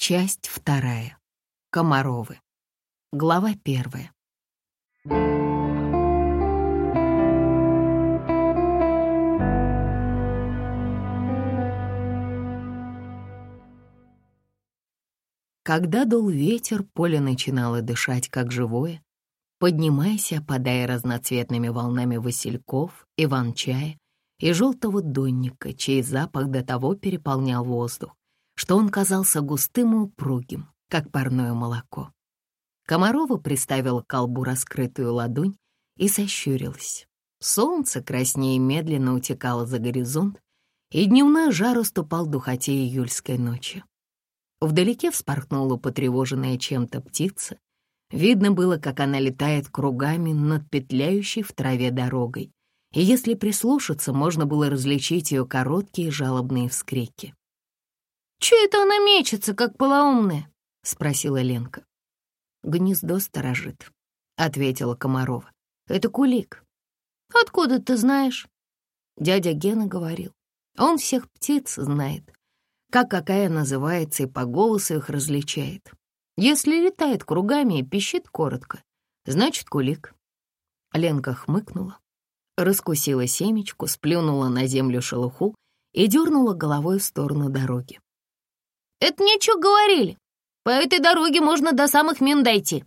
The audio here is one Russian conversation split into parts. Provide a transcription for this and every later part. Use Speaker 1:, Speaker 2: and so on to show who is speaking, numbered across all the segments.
Speaker 1: Часть 2. Комаровы. Глава 1. Когда дул ветер, поле начинало дышать как живое, поднимаясь и опадая разноцветными волнами васильков, иван-чая и желтого донника, чей запах до того переполнял воздух, что он казался густым и упругим, как парное молоко. Комарова приставила к колбу раскрытую ладонь и сощурилась. Солнце краснее медленно утекало за горизонт, и дневной жар уступал духоте июльской ночи. Вдалеке вспорхнула потревоженная чем-то птица. Видно было, как она летает кругами над петляющей в траве дорогой, и если прислушаться, можно было различить ее короткие жалобные вскрики.
Speaker 2: «Чё это она мечется, как полоумная?»
Speaker 1: — спросила Ленка. «Гнездо сторожит», — ответила Комарова. «Это кулик».
Speaker 2: «Откуда ты знаешь?»
Speaker 1: Дядя Гена говорил. Он всех птиц знает, как какая называется, и по голосу их различает. Если летает кругами и пищит коротко, значит кулик. Ленка хмыкнула, раскусила семечку, сплюнула на землю шелуху и дернула головой в сторону дороги.
Speaker 2: «Это ничего говорили. По этой дороге можно до самых мин дойти».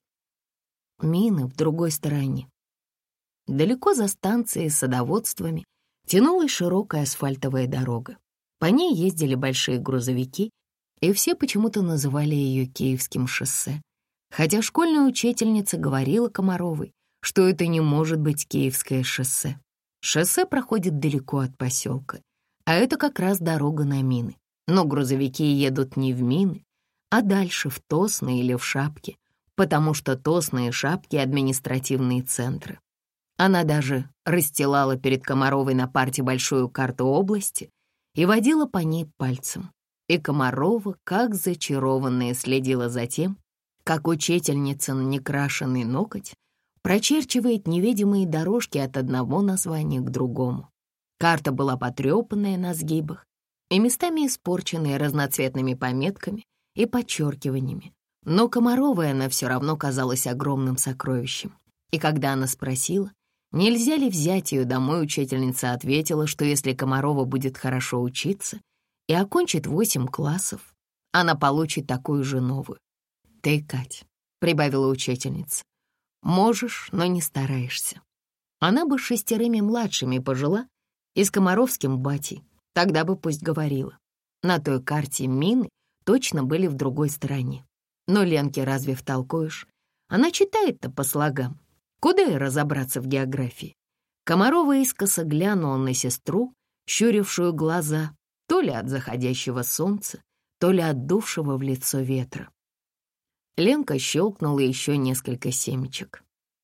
Speaker 1: Мины в другой стороне. Далеко за станцией с садоводствами тянулась широкая асфальтовая дорога. По ней ездили большие грузовики, и все почему-то называли ее Киевским шоссе. Хотя школьная учительница говорила Комаровой, что это не может быть Киевское шоссе. Шоссе проходит далеко от поселка, а это как раз дорога на мины. Но грузовики едут не в мины, а дальше в Тосно или в Шапки, потому что Тосно и Шапки — административные центры. Она даже расстилала перед Комаровой на парте большую карту области и водила по ней пальцем. И Комарова, как зачарованная, следила за тем, как учительница на некрашенный ноготь прочерчивает невидимые дорожки от одного названия к другому. Карта была потрепанная на сгибах и местами испорченная разноцветными пометками и подчеркиваниями. Но Комаровой она все равно казалась огромным сокровищем. И когда она спросила, нельзя ли взять ее домой, учительница ответила, что если Комарова будет хорошо учиться и окончит 8 классов, она получит такую же новую. «Ты, Кать», — прибавила учительница, — «можешь, но не стараешься». Она бы с 6 младшими пожила и с комаровским батей, тогда бы пусть говорила. На той карте мины точно были в другой стороне. Но Ленке разве втолкуешь? Она читает-то по слогам. Куда ей разобраться в географии? Комарова искоса глянула на сестру, щурившую глаза, то ли от заходящего солнца, то ли от дувшего в лицо ветра. Ленка щелкнула еще несколько семечек.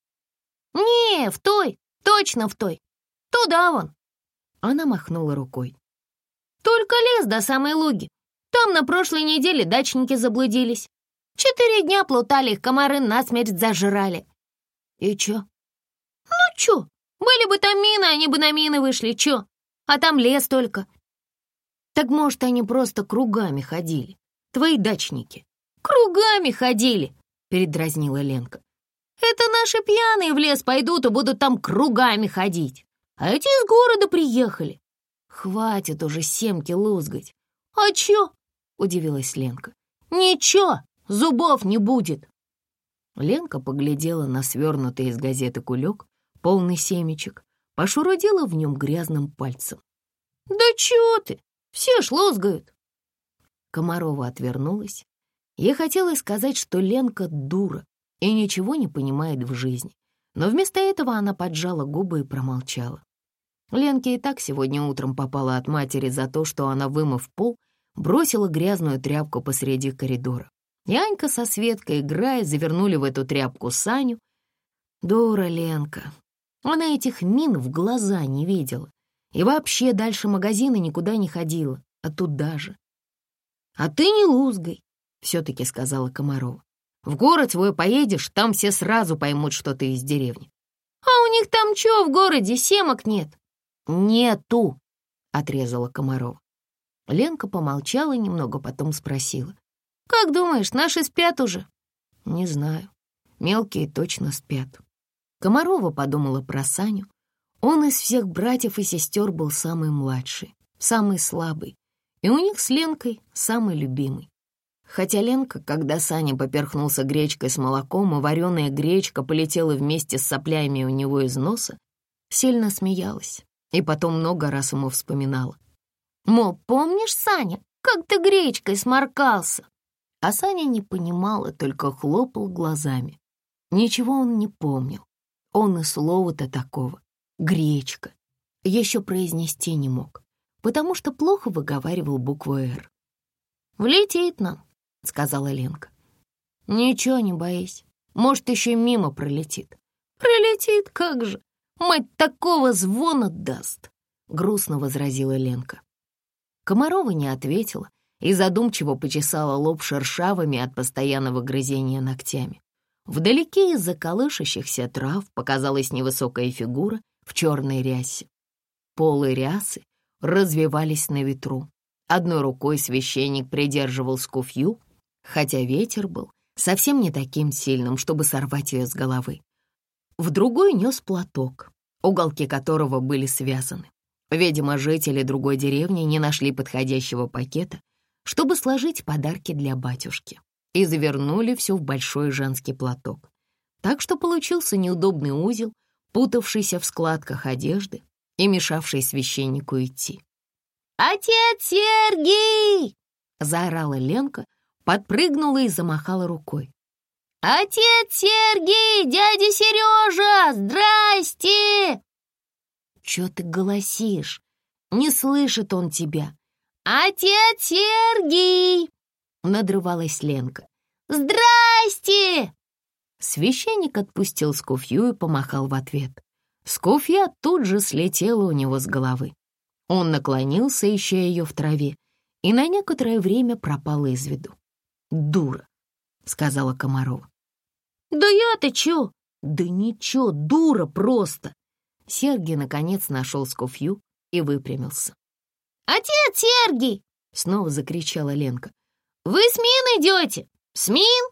Speaker 2: «Не, в той, точно в той. Туда вон».
Speaker 1: Она махнула рукой.
Speaker 2: «Только лес до самой луги. Там на прошлой неделе дачники заблудились. 4 дня плутали, их комары насмерть зажрали».
Speaker 1: «И чё?»
Speaker 2: «Ну чё, были бы там мины, они бы на мины вышли, чё? А там лес только».
Speaker 1: «Так, может, они просто кругами ходили, твои дачники?»
Speaker 2: «Кругами ходили», — передразнила Ленка. «Это наши пьяные в лес пойдут и будут там кругами ходить. А эти из города приехали».
Speaker 1: «Хватит уже семки лузгать».
Speaker 2: «А чё?»
Speaker 1: — удивилась Ленка.
Speaker 2: «Ничего, зубов не будет».
Speaker 1: Ленка поглядела на свернутый из газеты кулек, полный семечек, пошурудила в нем грязным пальцем.
Speaker 2: «Да чё ты? Все ж лузгают».
Speaker 1: Комарова отвернулась. Ей хотелось сказать, что Ленка дура и ничего не понимает в жизни, но вместо этого она поджала губы и промолчала. Ленке и так сегодня утром попала от матери за то, что она, вымыв пол, бросила грязную тряпку посреди коридора. И Анька со Светкой, играя, завернули в эту тряпку Саню. Дура Ленка. Она этих мин в глаза не видела. И вообще дальше магазина никуда не ходила, а туда же. «А ты не лузгай», — все-таки сказала Комарова. «В город свой поедешь, там все сразу поймут, что ты из деревни».
Speaker 2: «А у них там чё в городе, семок нет?»
Speaker 1: «Нету», — отрезала Комарова. Ленка помолчала немного, потом спросила.
Speaker 2: Как думаешь, наши спят уже?»
Speaker 1: «Не знаю. Мелкие точно спят». Комарова подумала про Саню. Он из всех братьев и сестер был самый младший, самый слабый, и у них с Ленкой самый любимый. Хотя Ленка, когда Саня поперхнулся гречкой с молоком, и вареная гречка полетела вместе с соплями у него из носа, сильно смеялась и потом много раз ему вспоминала.
Speaker 2: Мол, помнишь, Саня, как ты гречкой сморкался?
Speaker 1: А Саня не понимал и только хлопал глазами. Ничего он не помнил. Он и слова-то такого «гречка» еще произнести не мог, потому что плохо выговаривал букву «Р».
Speaker 2: «Влетит нам»,
Speaker 1: — сказала Ленка.
Speaker 2: «Ничего, не боись.
Speaker 1: Может, еще и мимо пролетит».
Speaker 2: «Пролетит, как же! Мать такого звона даст!»
Speaker 1: — грустно возразила Ленка. Комарова не ответила и задумчиво почесала лоб шершавыми от постоянного грызения ногтями. Вдалеке из-за колышащихся трав показалась невысокая фигура в черной рясе. Полы рясы развивались на ветру. Одной рукой священник придерживал скуфью, хотя ветер был совсем не таким сильным, чтобы сорвать ее с головы. В другой нес платок, уголки которого были связаны. Видимо, жители другой деревни не нашли подходящего пакета, чтобы сложить подарки для батюшки, и завернули все в большой женский платок. Так что получился неудобный узел, путавшийся в складках одежды и мешавший священнику идти.
Speaker 2: «Отец Сергий!»
Speaker 1: — заорала Ленка, подпрыгнула и замахала рукой.
Speaker 2: «Отец Сергий! Дядя Сережа! Здрасте!»
Speaker 1: «Чё ты голосишь? Не слышит он тебя!»
Speaker 2: «Отец Сергий!»
Speaker 1: — надрывалась Ленка.
Speaker 2: «Здрасте!»
Speaker 1: Священник отпустил скуфью и помахал в ответ. Скуфья тут же слетела у него с головы. Он наклонился, ища ее в траве, и на некоторое время пропал из виду. «Дура!» — сказала Комарова.
Speaker 2: «Да я-то чё?»
Speaker 1: «Да ничего, дура просто!» Сергий наконец нашел скуфью и выпрямился.
Speaker 2: «Отец Сергий!»
Speaker 1: — снова закричала Ленка.
Speaker 2: «Вы с Мин идете? С Мин?»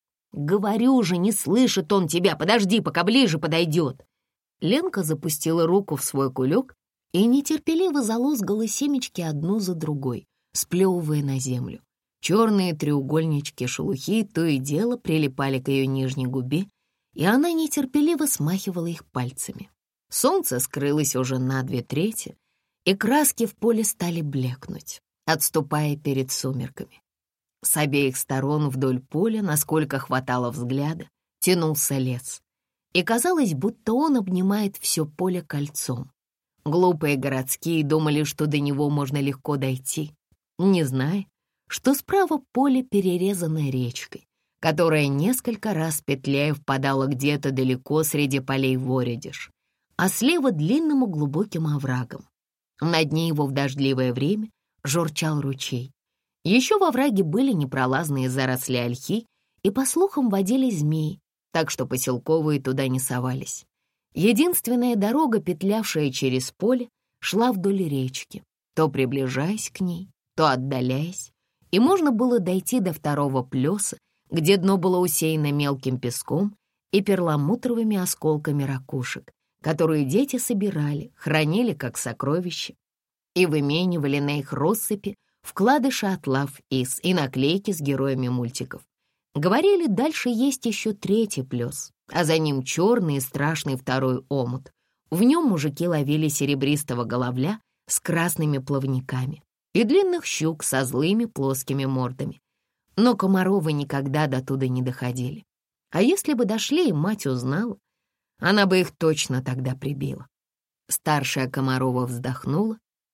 Speaker 1: «Говорю же, не слышит он тебя, подожди, пока ближе подойдет». Ленка запустила руку в свой кулек и нетерпеливо залозгала семечки одну за другой, сплевывая на землю. Черные треугольнички шелухи то и дело прилипали к ее нижней губе, и она нетерпеливо смахивала их пальцами. Солнце скрылось уже на 2/3, и краски в поле стали блекнуть, отступая перед сумерками. С обеих сторон вдоль поля, насколько хватало взгляда, тянулся лес, и казалось, будто он обнимает все поле кольцом. Глупые городские думали, что до него можно легко дойти, не зная, что справа поле перерезано речкой, которая несколько раз петляя впадала где-то далеко среди полей в Оредиш, а слева длинным и глубоким оврагом. На дне его в дождливое время журчал ручей. Еще во овраге были непролазные заросли ольхи, и, по слухам, водились змеи, так что поселковые туда не совались. Единственная дорога, петлявшая через поле, шла вдоль речки, то приближаясь к ней, то отдаляясь, и можно было дойти до второго плеса, где дно было усеяно мелким песком и перламутровыми осколками ракушек, которые дети собирали, хранили как сокровища и выменивали на их россыпи вкладыши от Love Is и наклейки с героями мультиков. Говорили, дальше есть еще третий плес, а за ним черный и страшный второй омут. В нем мужики ловили серебристого головля с красными плавниками и длинных щук со злыми плоскими мордами. Но Комаровы никогда до туда не доходили. А если бы дошли, и мать узнала, она бы их точно тогда прибила. Старшая Комарова вздохнула.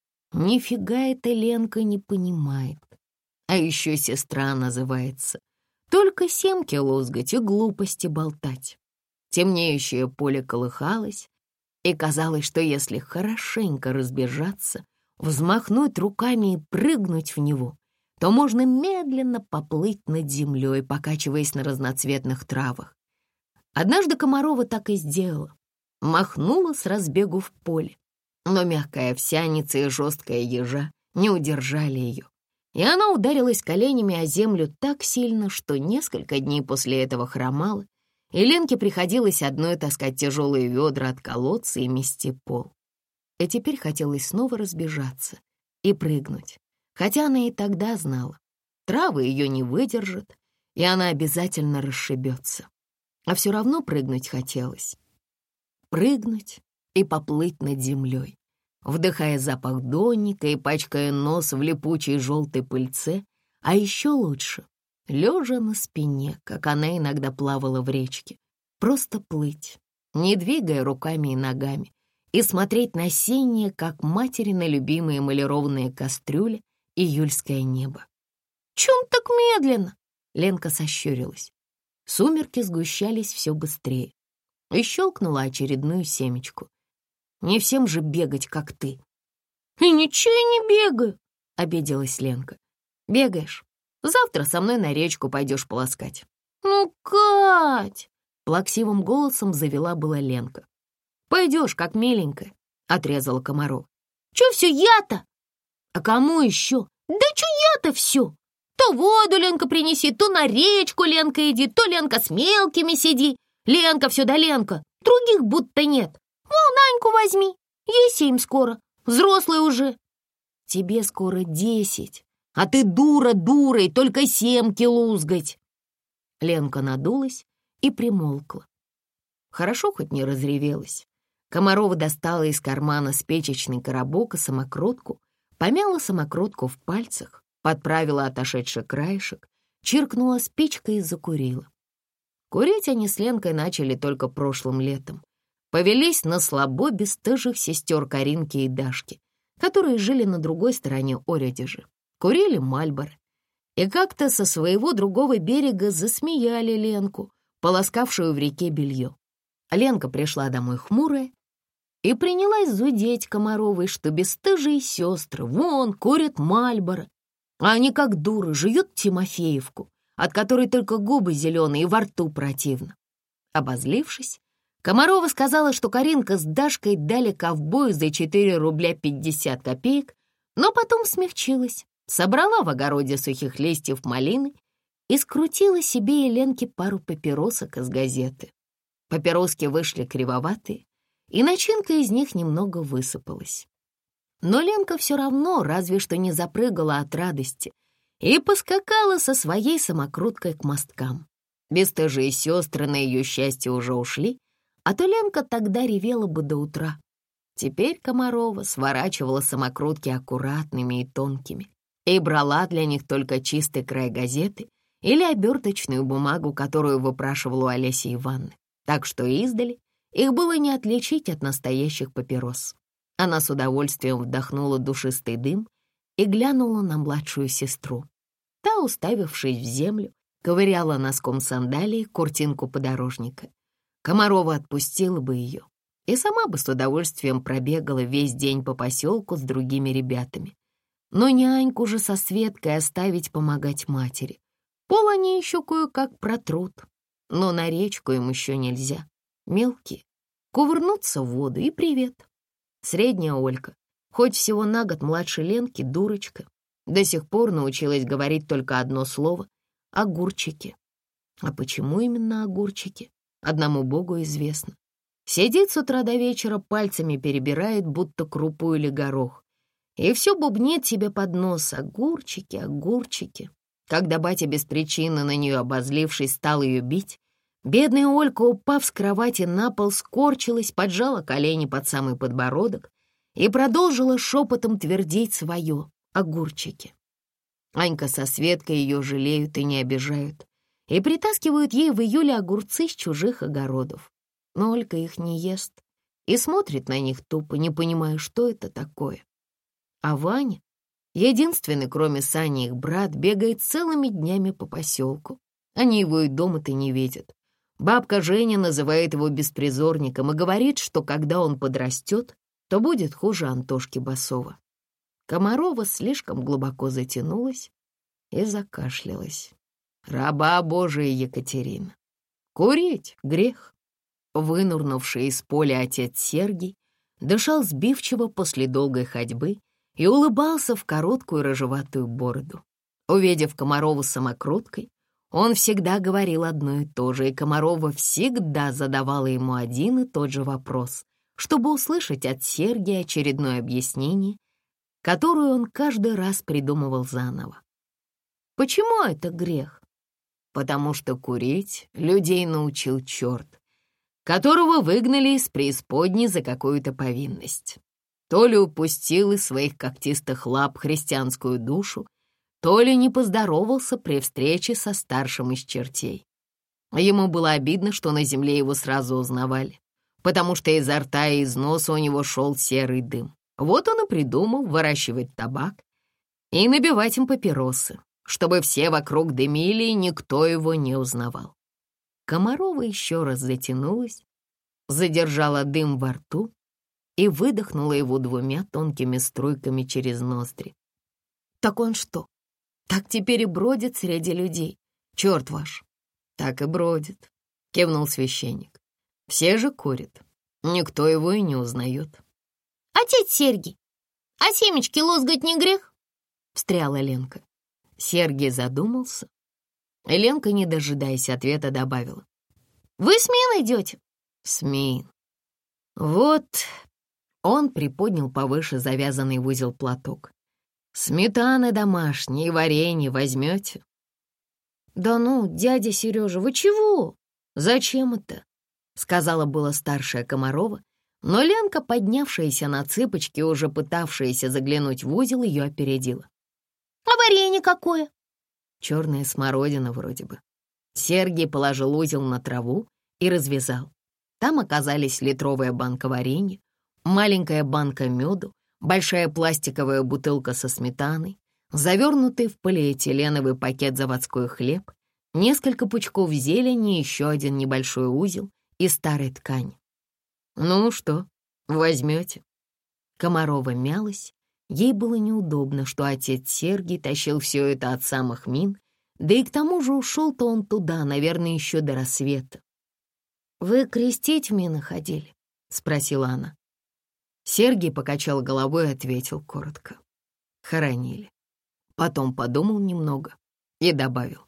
Speaker 1: Нифига эта Ленка не понимает. А еще сестра называется. Только семки лозгать и глупости болтать. Темнеющее поле колыхалось, и казалось, что если хорошенько разбежаться, взмахнуть руками и прыгнуть в него, то можно медленно поплыть над землей, покачиваясь на разноцветных травах. Однажды Комарова так и сделала. Махнула с разбегу в поле, но мягкая овсяница и жесткая ежа не удержали ее, и она ударилась коленями о землю так сильно, что несколько дней после этого хромала, и Ленке приходилось одной таскать тяжелые ведра от колодца и мести пол. И теперь хотелось снова разбежаться и прыгнуть, хотя она и тогда знала, травы ее не выдержат, и она обязательно расшибется. А все равно прыгнуть хотелось. Прыгнуть и поплыть над землей, вдыхая запах донника и пачкая нос в липучей желтой пыльце, а еще лучше — лежа на спине, как она иногда плавала в речке, просто плыть, не двигая руками и ногами, и смотреть на синее, как материны любимые эмалированные кастрюли, июльское небо. «Чём так медленно?» — Ленка сощурилась. Сумерки сгущались все быстрее. И щелкнула очередную семечку. «Не всем же бегать, как ты». «И ничего я не бегаю», — обиделась Ленка. «Бегаешь. Завтра со мной на речку пойдешь полоскать». «Ну, Кать!» — плаксивым голосом завела была Ленка. «Пойдешь, как миленькая», — отрезала Комаров. «Чё все я-то?» «А кому еще?» «Да чё я-то все? То воду Ленка принеси, то на речку Ленка иди, то Ленка с мелкими сиди. Ленка все да Ленка, других будто нет. Вон Аньку возьми, ей 7 скоро, взрослый уже». «Тебе скоро 10, а ты дура дурой, только 7 лузгать». Ленка надулась и примолкла. Хорошо хоть не разревелась. Комарова достала из кармана спичечный коробок и самокрутку, помяла самокрутку в пальцах, подправила отошедший краешек, чиркнула спичкой и закурила. Курить они с Ленкой начали только прошлым летом. Повелись на слабо бесстыжих сестер Каринки и Дашки, которые жили на другой стороне Орядежи. Курили Мальборо. И как-то со своего другого берега засмеяли Ленку, полоскавшую в реке белье. Ленка пришла домой хмурая и принялась зудеть Комаровой, что бесстыжие сестры вон курят Мальборо, а они как дуры жуют Тимофеевку, от которой только губы зеленые и во рту противно. Обозлившись, Комарова сказала, что Каринка с Дашкой дали ковбою за 4 рубля 50 копеек, но потом смягчилась, собрала в огороде сухих листьев малины и скрутила себе и Ленке пару папиросок из газеты. Папироски вышли кривоватые, и начинка из них немного высыпалась. Но Ленка все равно разве что не запрыгала от радости и поскакала со своей самокруткой к мосткам. Бесстыжие сестры на ее счастье уже ушли, а то Ленка тогда ревела бы до утра. Теперь Комарова сворачивала самокрутки аккуратными и тонкими и брала для них только чистый край газеты или оберточную бумагу, которую выпрашивала у Олеси Ивановны. Так что издали их было не отличить от настоящих папирос. Она с удовольствием вдохнула душистый дым и глянула на младшую сестру. Та, уставившись в землю, ковыряла носком сандалии куртинку подорожника. Комарова отпустила бы ее и сама бы с удовольствием пробегала весь день по поселку с другими ребятами. Но не Аньку же со Светкой оставить помогать матери. Пол они еще кое-как протрут, но на речку им еще нельзя. Мелкие. Кувырнуться в воду и привет. Средняя Олька, хоть всего на год младше Ленки, дурочка, до сих пор научилась говорить только одно слово — огурчики. А почему именно огурчики? Одному Богу известно. Сидит с утра до вечера, пальцами перебирает, будто крупу или горох, и все бубнит себе под нос: огурчики, огурчики. Когда батя без причины на нее обозлившись стал ее бить, бедная Олька, упав с кровати на пол, скорчилась, поджала колени под самый подбородок и продолжила шепотом твердить свое: огурчики. Анька со Светкой ее жалеют и не обижают, и притаскивают ей в июле огурцы с чужих огородов. Но Олька их не ест и смотрит на них тупо, не понимая, что это такое. А Ваня, единственный, кроме Сани, их брат, бегает целыми днями по поселку. Они его и дома-то не видят. Бабка Женя называет его беспризорником и говорит, что когда он подрастет, то будет хуже Антошки Басова. Комарова слишком глубоко затянулась и закашлялась. Раба Божия Екатерина. Курить — грех. Вынурнувший из поля отец Сергий дышал сбивчиво после долгой ходьбы и улыбался в короткую рыжеватую бороду. Увидев Комарову с самокруткой, он всегда говорил одно и то же, и Комарова всегда задавала ему один и тот же вопрос, чтобы услышать от Сергия очередное объяснение, которое он каждый раз придумывал заново. Почему это грех? Потому что курить людей научил черт, которого выгнали из преисподней за какую-то повинность. То ли упустил из своих когтистых лап христианскую душу, то ли не поздоровался при встрече со старшим из чертей. Ему было обидно, что на земле его сразу узнавали, потому что изо рта и из носа у него шел серый дым. Вот он и придумал выращивать табак и набивать им папиросы, чтобы все вокруг дымили, и никто его не узнавал. Комарова еще раз затянулась, задержала дым во рту и выдохнула его 2 тонкими струйками через ноздри. «Так он что, так теперь и бродит среди людей? Черт ваш!» «Так и бродит», — кивнул священник. «Все же курят, никто его и не узнает».
Speaker 2: «Отец Сергий, а семечки лозгать не грех?» — встряла Ленка.
Speaker 1: Сергий задумался. Ленка, не дожидаясь ответа, добавила:
Speaker 2: «Вы с Мин идете?»
Speaker 1: «С Мин». «Вот...» — он приподнял повыше завязанный в узел платок. «Сметаны домашней, варенье возьмете?»
Speaker 2: «Да ну, дядя Сережа, вы чего?»
Speaker 1: «Зачем это?» — сказала была старшая Комарова, но Ленка, поднявшаяся на цыпочки, уже пытавшаяся заглянуть в узел, ее опередила.
Speaker 2: «А варенье какое?»
Speaker 1: «Черная смородина вроде бы». Сергий положил узел на траву и развязал. Там оказались литровая банка варенья, маленькая банка меду, большая пластиковая бутылка со сметаной, завернутый в полиэтиленовый пакет заводской хлеб, несколько пучков зелени и еще один небольшой узел из старой ткани. «Ну что, возьмете?» Комарова мялась. Ей было неудобно, что отец Сергий тащил все это от самых Мин, да и к тому же ушел-то он туда, наверное, еще до рассвета.
Speaker 2: «Вы крестить в Мины ходили?»
Speaker 1: — спросила она. Сергий покачал головой и ответил коротко: «Хоронили». Потом подумал немного и добавил: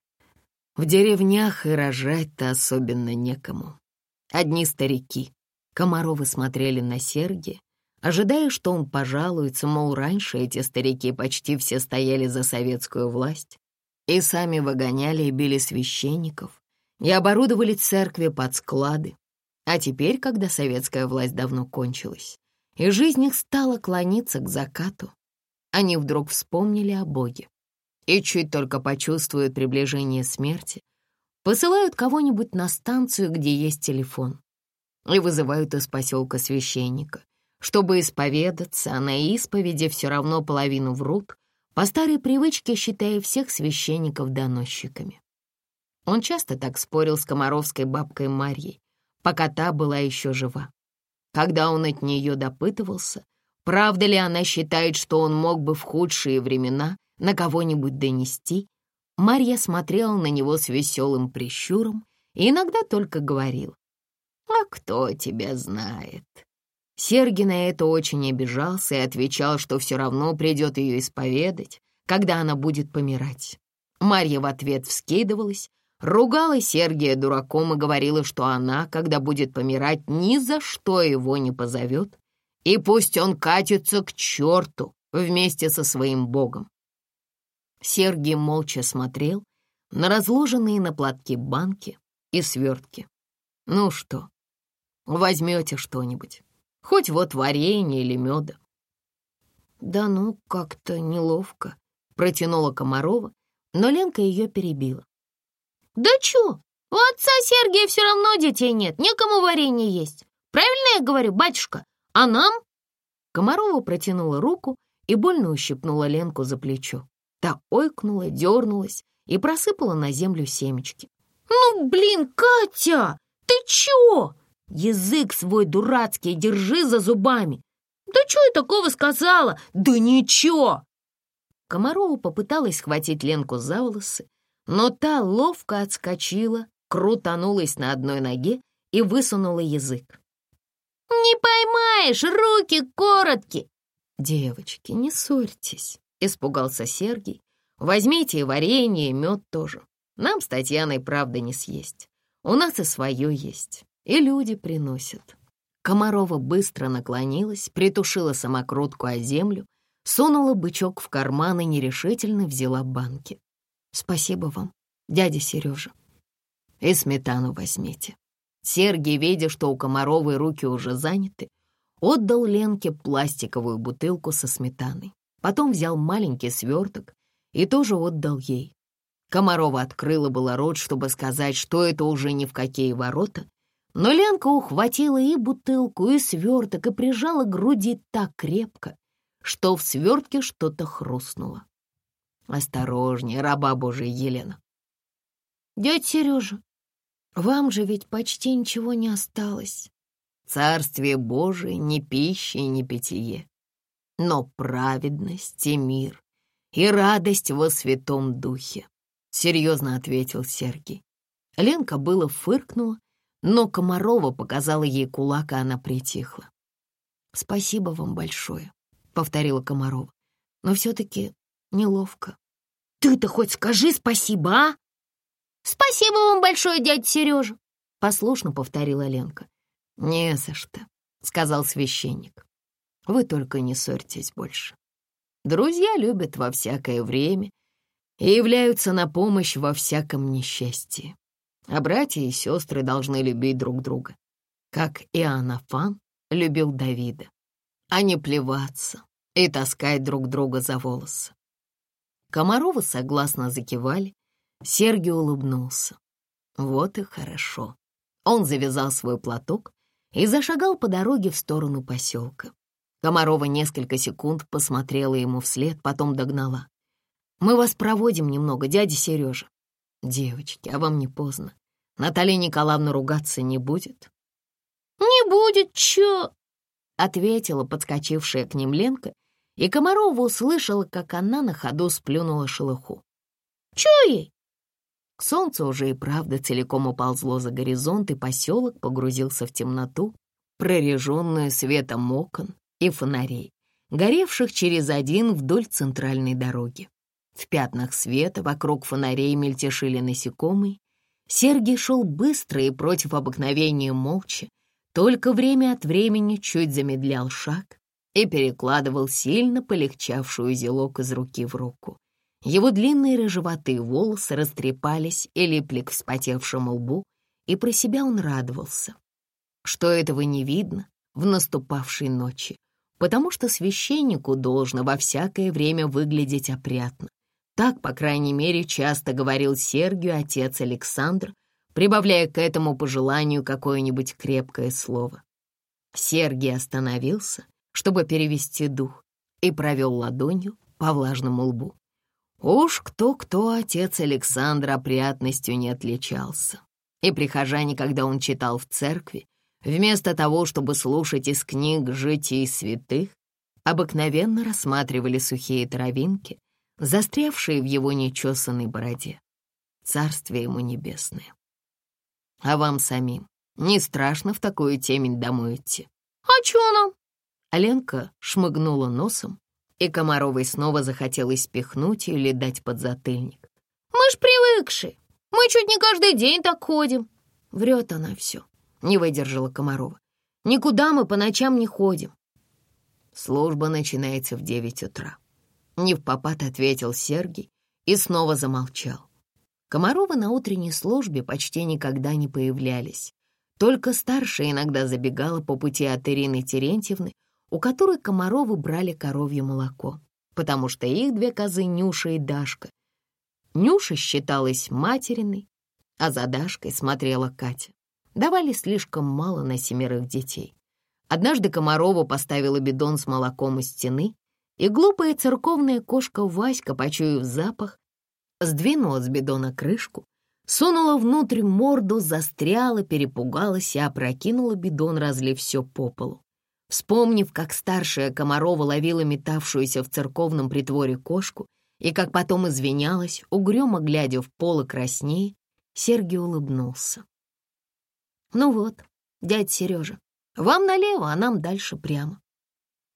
Speaker 1: «В деревнях и рожать-то особенно некому. Одни старики». Комаровы смотрели на Сергия, ожидая, что он пожалуется, мол, раньше эти старики почти все стояли за советскую власть и сами выгоняли и били священников, и оборудовали церкви под склады. А теперь, когда советская власть давно кончилась, и жизнь их стала клониться к закату, они вдруг вспомнили о Боге и чуть только почувствуют приближение смерти, посылают кого-нибудь на станцию, где есть телефон, и вызывают из поселка священника, чтобы исповедаться, а на исповеди все равно половину врут, по старой привычке считая всех священников доносчиками. Он часто так спорил с комаровской бабкой Марьей, пока та была еще жива. Когда он от нее допытывался, правда ли она считает, что он мог бы в худшие времена на кого-нибудь донести, Марья смотрела на него с веселым прищуром и иногда только говорила: «А кто тебя знает?» Сергий на это очень обижался и отвечал, что все равно придет ее исповедать, когда она будет помирать. Марья в ответ вскидывалась, ругала Сергия дураком и говорила, что она, когда будет помирать, ни за что его не позовет, и пусть он катится к черту вместе со своим богом. Сергий молча смотрел на разложенные на платке банки и свертки. «Ну что, возьмете что-нибудь? Хоть вот варенье или меда?» «Да ну, как-то неловко», — протянула Комарова, но Ленка ее перебила.
Speaker 2: «Да чё, у отца Сергия все равно детей нет, некому варенье есть. Правильно я говорю, батюшка? А нам?»
Speaker 1: Комарова протянула руку и больно ущипнула Ленку за плечо. Та ойкнула, дернулась и просыпала на землю семечки.
Speaker 2: «Ну, блин, Катя, ты чё? Язык свой дурацкий держи за зубами. Да чё я такого сказала? Да ничего!»
Speaker 1: Комарова попыталась схватить Ленку за волосы, но та ловко отскочила, крутанулась на одной ноге и высунула язык.
Speaker 2: «Не поймаешь, руки короткие!»
Speaker 1: «Девочки, не ссорьтесь», — испугался Сергий. «Возьмите и варенье, и мед тоже. Нам с Татьяной правда не съесть. У нас и свое есть, и люди приносят». Комарова быстро наклонилась, притушила самокрутку о землю, сунула бычок в карман и нерешительно взяла банки. «Спасибо вам, дядя Сережа. И сметану возьмите». Сергий, видя, что у Комаровой руки уже заняты, отдал Ленке пластиковую бутылку со сметаной. Потом взял маленький сверток и тоже отдал ей. Комарова открыла было рот, чтобы сказать, что это уже ни в какие ворота, но Ленка ухватила и бутылку, и сверток, и прижала к груди так крепко, что в свертке что-то хрустнуло. «Осторожнее, раба Божия Елена!» «Дядя Сережа, вам же ведь почти ничего не осталось. Царствие Божие не пища и не питье, но праведность и мир, и радость во Святом Духе», — серьезно ответил Сергий. Ленка было фыркнула, но Комарова показала ей кулак, и она притихла. «Спасибо вам большое», — повторила Комарова, — «но все-таки неловко». «Ты-то хоть скажи спасибо, а?» «Спасибо вам большое, дядя Сережа», — послушно повторила Ленка. «Не за что», — сказал священник. «Вы только не ссорьтесь больше. Друзья любят во всякое время и являются на помощь во всяком несчастье. А братья и сестры должны любить друг друга, как Иоаннафан любил Давида, а не плеваться и таскать друг друга за волосы». Комаровы согласно закивали. Сергий улыбнулся. Вот и хорошо. Он завязал свой платок и зашагал по дороге в сторону поселка. Комарова несколько секунд посмотрела ему вслед, потом догнала. «Мы вас проводим немного, дядя Сережа». «Девочки, а вам не поздно? Наталья Николаевна ругаться не будет?» «Не будет, чё?» — ответила подскочившая к ним Ленка, и Комарова услышала, как она на ходу сплюнула шелуху. «Чё ей?» Солнце уже и правда целиком уползло за горизонт, и поселок погрузился в темноту, прореженную светом окон и фонарей, горевших через один вдоль центральной дороги. В пятнах света вокруг фонарей мельтешили насекомые. Сергий шел быстро и против обыкновения молча, только время от времени чуть замедлял шаг и перекладывал сильно полегчавший узелок из руки в руку. Его длинные рыжеватые волосы растрепались и липли к вспотевшему лбу, и про себя он радовался, что этого не видно в наступавшей ночи, потому что священнику должно во всякое время выглядеть опрятно. Так, по крайней мере, часто говорил Сергию отец Александр, прибавляя к этому пожеланию какое-нибудь крепкое слово. Сергий остановился, чтобы перевести дух, и провел ладонью по влажному лбу. Уж кто-кто, отец Александр опрятностью не отличался. И прихожане, когда он читал в церкви, вместо того, чтобы слушать из книг житий святых, обыкновенно рассматривали сухие травинки, застрявшие в его нечесанной бороде. Царствие ему небесное. А вам самим не страшно в такую темень домой идти? «А чё нам?» Ленка шмыгнула носом, и Комаровой снова захотелось спихнуть или дать подзатыльник. «Мы ж привыкшие, мы чуть не каждый день так ходим». Врет она все, не выдержала Комарова. «Никуда мы по ночам не ходим». Служба начинается в 9 утра. Невпопад ответил Сергий и снова замолчал. Комаровы на утренней службе почти никогда не появлялись. Только старшая иногда забегала по пути от Ирины Терентьевны, у которой Комаровы брали коровье молоко, потому что их 2 козы, Нюша и Дашка. Нюша считалась материной, а за Дашкой смотрела Катя. Давали слишком мало на 7 детей. Однажды Комарова поставила бидон с молоком у стены, и глупая церковная кошка Васька, почуяв запах, сдвинула с бидона крышку, сунула внутрь морду, застряла, перепугалась и опрокинула бидон, разлив все по полу. Вспомнив, как старшая Комарова ловила метавшуюся в церковном притворе кошку и как потом извинялась, угрюмо глядя в пол и краснее, Сергий улыбнулся. «Ну вот, дядя Сережа, вам налево, а нам дальше прямо».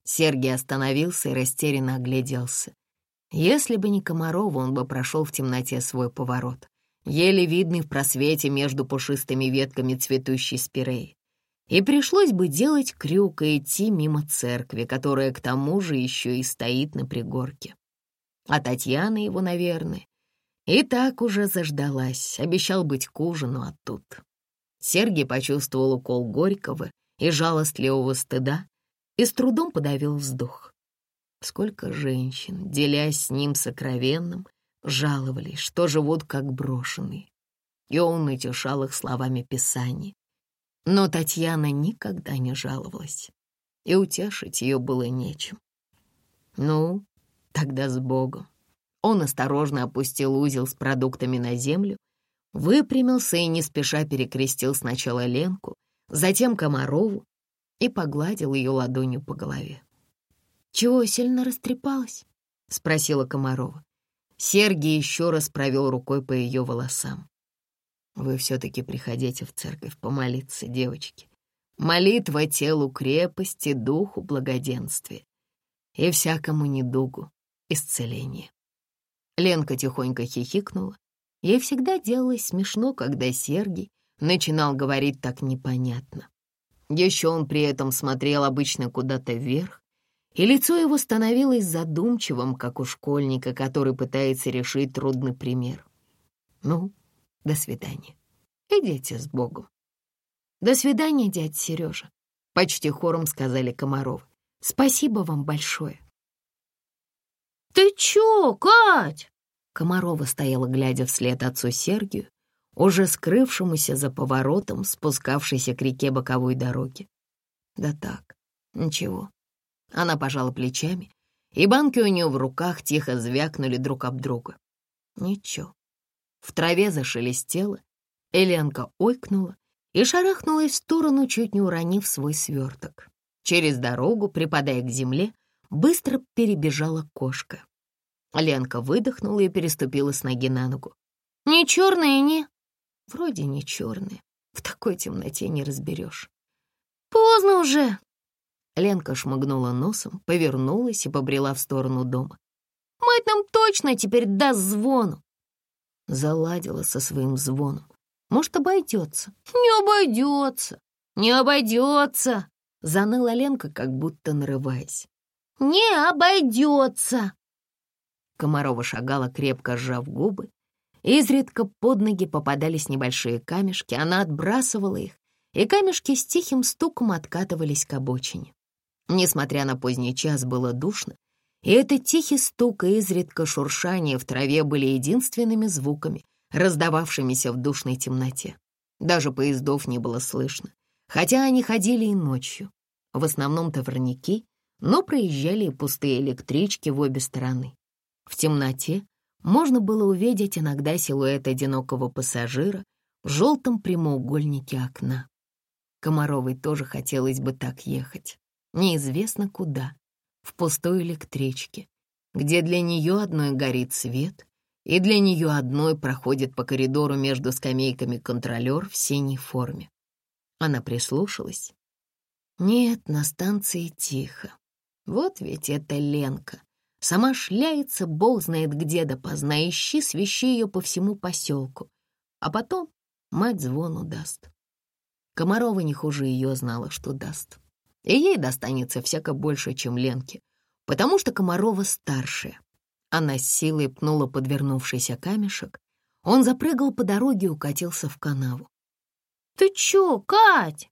Speaker 1: Сергей остановился и растерянно огляделся. Если бы не Комарова, он бы прошел в темноте свой поворот, еле видный в просвете между пушистыми ветками цветущей спиреи. И пришлось бы делать крюк и идти мимо церкви, которая к тому же еще и стоит на пригорке. А Татьяна его, наверное, и так уже заждалась, обещал быть к ужину, а тут... Сергей почувствовал укол горького и жалостливого стыда и с трудом подавил вздох. Сколько женщин, делясь с ним сокровенным, жаловались, что живут как брошенные. И он утешал их словами Писания. Но Татьяна никогда не жаловалась, и утешить ее было нечем. Ну, тогда с Богом. Он осторожно опустил узел с продуктами на землю, выпрямился и не спеша перекрестил сначала Ленку, затем Комарову и погладил ее ладонью по голове. «Чего, сильно растрепалась?» — спросила Комарова. Сергей еще раз провел рукой по ее волосам. «Вы все-таки приходите в церковь помолиться, девочки. Молитва телу крепости, духу благоденствия и всякому недугу исцеление». Ленка тихонько хихикнула. Ей всегда делалось смешно, когда Сергей начинал говорить так непонятно. Еще он при этом смотрел обычно куда-то вверх, и лицо его становилось задумчивым, как у школьника, который пытается решить трудный пример. «Ну, до свидания. Идите с Богом». «До свидания, дядя Сережа», — почти хором сказали Комаровы. «Спасибо вам большое».
Speaker 2: «Ты чё, Кать?»
Speaker 1: Комарова стояла, глядя вслед отцу Сергию, уже скрывшемуся за поворотом, спускавшейся к реке боковой дороги. «Да так, ничего». Она пожала плечами, и банки у нее в руках тихо звякнули друг об друга. Ничего. В траве зашелестело, Ленка ойкнула и шарахнулась в сторону, чуть не уронив свой сверток. Через дорогу, припадая к земле, быстро перебежала кошка. Ленка выдохнула и переступила с ноги на ногу.
Speaker 2: «Не черные, не?»
Speaker 1: «Вроде не черные. В такой темноте не разберешь».
Speaker 2: «Поздно уже».
Speaker 1: Ленка шмыгнула носом, повернулась и побрела в сторону дома.
Speaker 2: «Мать нам точно теперь даст звону».
Speaker 1: Заладила со своим звоном. Может, обойдется?
Speaker 2: «Не обойдется, не обойдется»,
Speaker 1: — заныла Ленка, как будто нарываясь.
Speaker 2: «Не обойдется».
Speaker 1: Комарова шагала, крепко сжав губы. Изредка под ноги попадались небольшие камешки, она отбрасывала их, и камешки с тихим стуком откатывались к обочине. Несмотря на поздний час, было душно, и этот тихий стук и изредка шуршание в траве были единственными звуками, раздававшимися в душной темноте. Даже поездов не было слышно, хотя они ходили и ночью. В основном товарники, но проезжали и пустые электрички в обе стороны. В темноте можно было увидеть иногда силуэт одинокого пассажира в желтом прямоугольнике окна. Комаровой тоже хотелось бы так ехать. Неизвестно куда, в пустой электричке, где для нее одной горит свет, и для нее одной проходит по коридору между скамейками контролер в синей форме. Она прислушалась. Нет, на станции тихо. Вот ведь это Ленка. Сама шляется, бог знает где допоздна, ищи, свищи ее по всему поселку. А потом мать звону даст. Комарова не хуже ее знала, что даст. И ей достанется всяко больше, чем Ленке, потому что Комарова старшая. Она с силой пнула подвернувшийся камешек. Он запрыгал по дороге и укатился в канаву.
Speaker 2: «Ты чё, Кать?»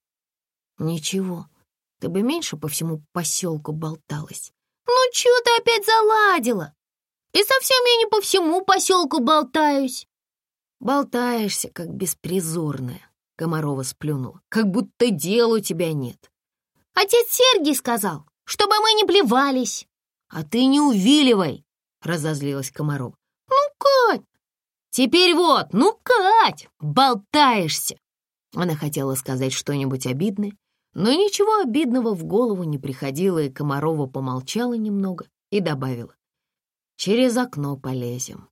Speaker 1: «Ничего, ты бы меньше по всему поселку болталась».
Speaker 2: «Ну чё ты опять заладила? И совсем я не по всему поселку болтаюсь».
Speaker 1: «Болтаешься, как беспризорная», — Комарова сплюнула, «как будто дел у тебя нет».
Speaker 2: «Отец Сергий сказал, чтобы мы не плевались».
Speaker 1: «А ты не увиливай», — разозлилась Комарова.
Speaker 2: «Ну, Кать!»
Speaker 1: «Теперь вот, ну, Кать, болтаешься!» Она хотела сказать что-нибудь обидное, но ничего обидного в голову не приходило, и Комарова помолчала немного и добавила. «Через окно полезем».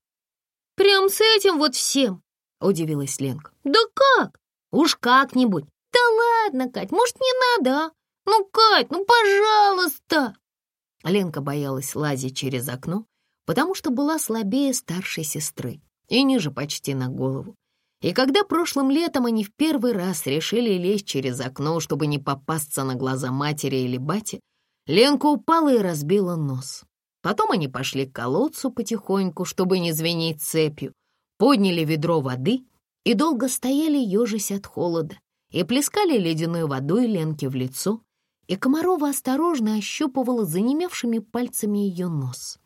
Speaker 2: «Прям с этим вот всем?»
Speaker 1: — удивилась Ленка.
Speaker 2: «Да как?
Speaker 1: Уж как-нибудь».
Speaker 2: «Да ладно, Кать, может, не надо, а? Ну, Кать, ну, пожалуйста!»
Speaker 1: Ленка боялась лазить через окно, потому что была слабее старшей сестры и ниже почти на голову. И когда прошлым летом они в первый раз решили лезть через окно, чтобы не попасться на глаза матери или бате, Ленка упала и разбила нос. Потом они пошли к колодцу потихоньку, чтобы не звенеть цепью, подняли ведро воды и долго стояли, ежась от холода, и плескали ледяной водой Ленке в лицо, и Комарова осторожно ощупывала занемевшими пальцами ее нос.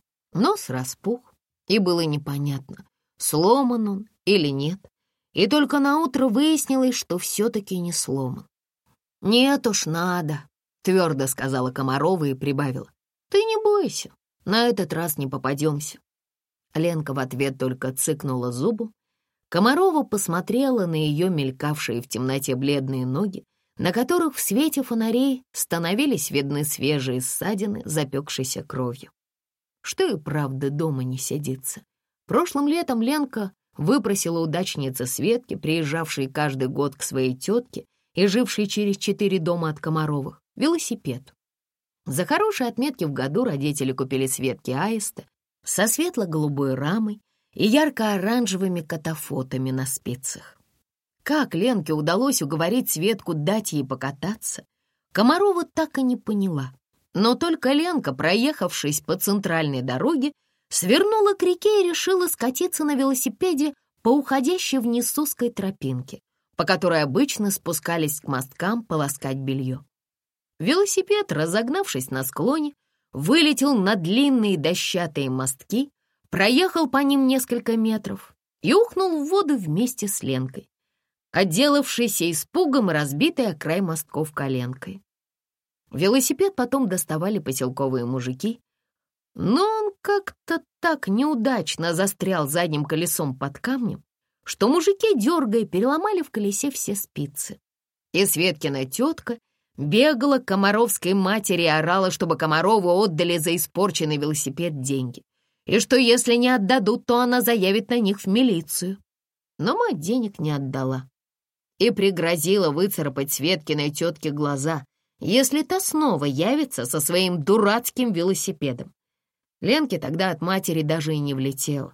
Speaker 1: Нос распух, и было непонятно, сломан он или нет, и только наутро выяснилось, что все-таки не сломан. «Нет уж, надо», — твердо сказала Комарова и прибавила. «Ты не бойся, на этот раз не попадемся». Ленка в ответ только цыкнула зубом. Комарова посмотрела на ее мелькавшие в темноте бледные ноги, на которых в свете фонарей становились видны свежие ссадины, запекшейся кровью. Что и правда дома не сидится. Прошлым летом Ленка выпросила у дачницы Светки, приезжавшей каждый год к своей тетке и жившей через 4 дома от Комаровых, велосипед. За хорошие отметки в году родители купили Светке аиста со светло-голубой рамой и ярко-оранжевыми катафотами на спицах. Как Ленке удалось уговорить Светку дать ей покататься, Комарова так и не поняла. Но только Ленка, проехавшись по центральной дороге, свернула к реке и решила скатиться на велосипеде по уходящей вниз узкой тропинке, по которой обычно спускались к мосткам полоскать белье. Велосипед, разогнавшись на склоне, вылетел на длинные дощатые мостки, проехал по ним несколько метров и ухнул в воду вместе с Ленкой, отделавшейся испугом и разбитой о край мостков коленкой. Велосипед потом доставали поселковые мужики, но он как-то так неудачно застрял задним колесом под камнем, что мужики, дергая, переломали в колесе все спицы. И Светкина тетка бегала к комаровской матери и орала, чтобы Комарову отдали за испорченный велосипед деньги, и что если не отдадут, то она заявит на них в милицию. Но мать денег не отдала и пригрозила выцарапать Светкиной тетке глаза, если та снова явится со своим дурацким велосипедом. Ленке тогда от матери даже и не влетело.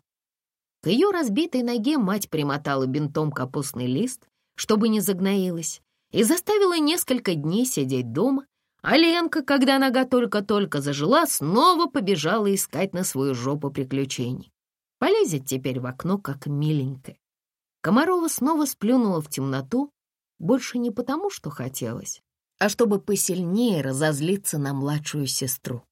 Speaker 1: К ее разбитой ноге мать примотала бинтом капустный лист, чтобы не загноилась, и заставила несколько дней сидеть дома, а Ленка, когда нога только-только зажила, снова побежала искать на свою жопу приключений. Полезет теперь в окно, как миленькая. Комарова снова сплюнула в темноту, больше не потому, что хотелось, а чтобы посильнее разозлиться на младшую сестру.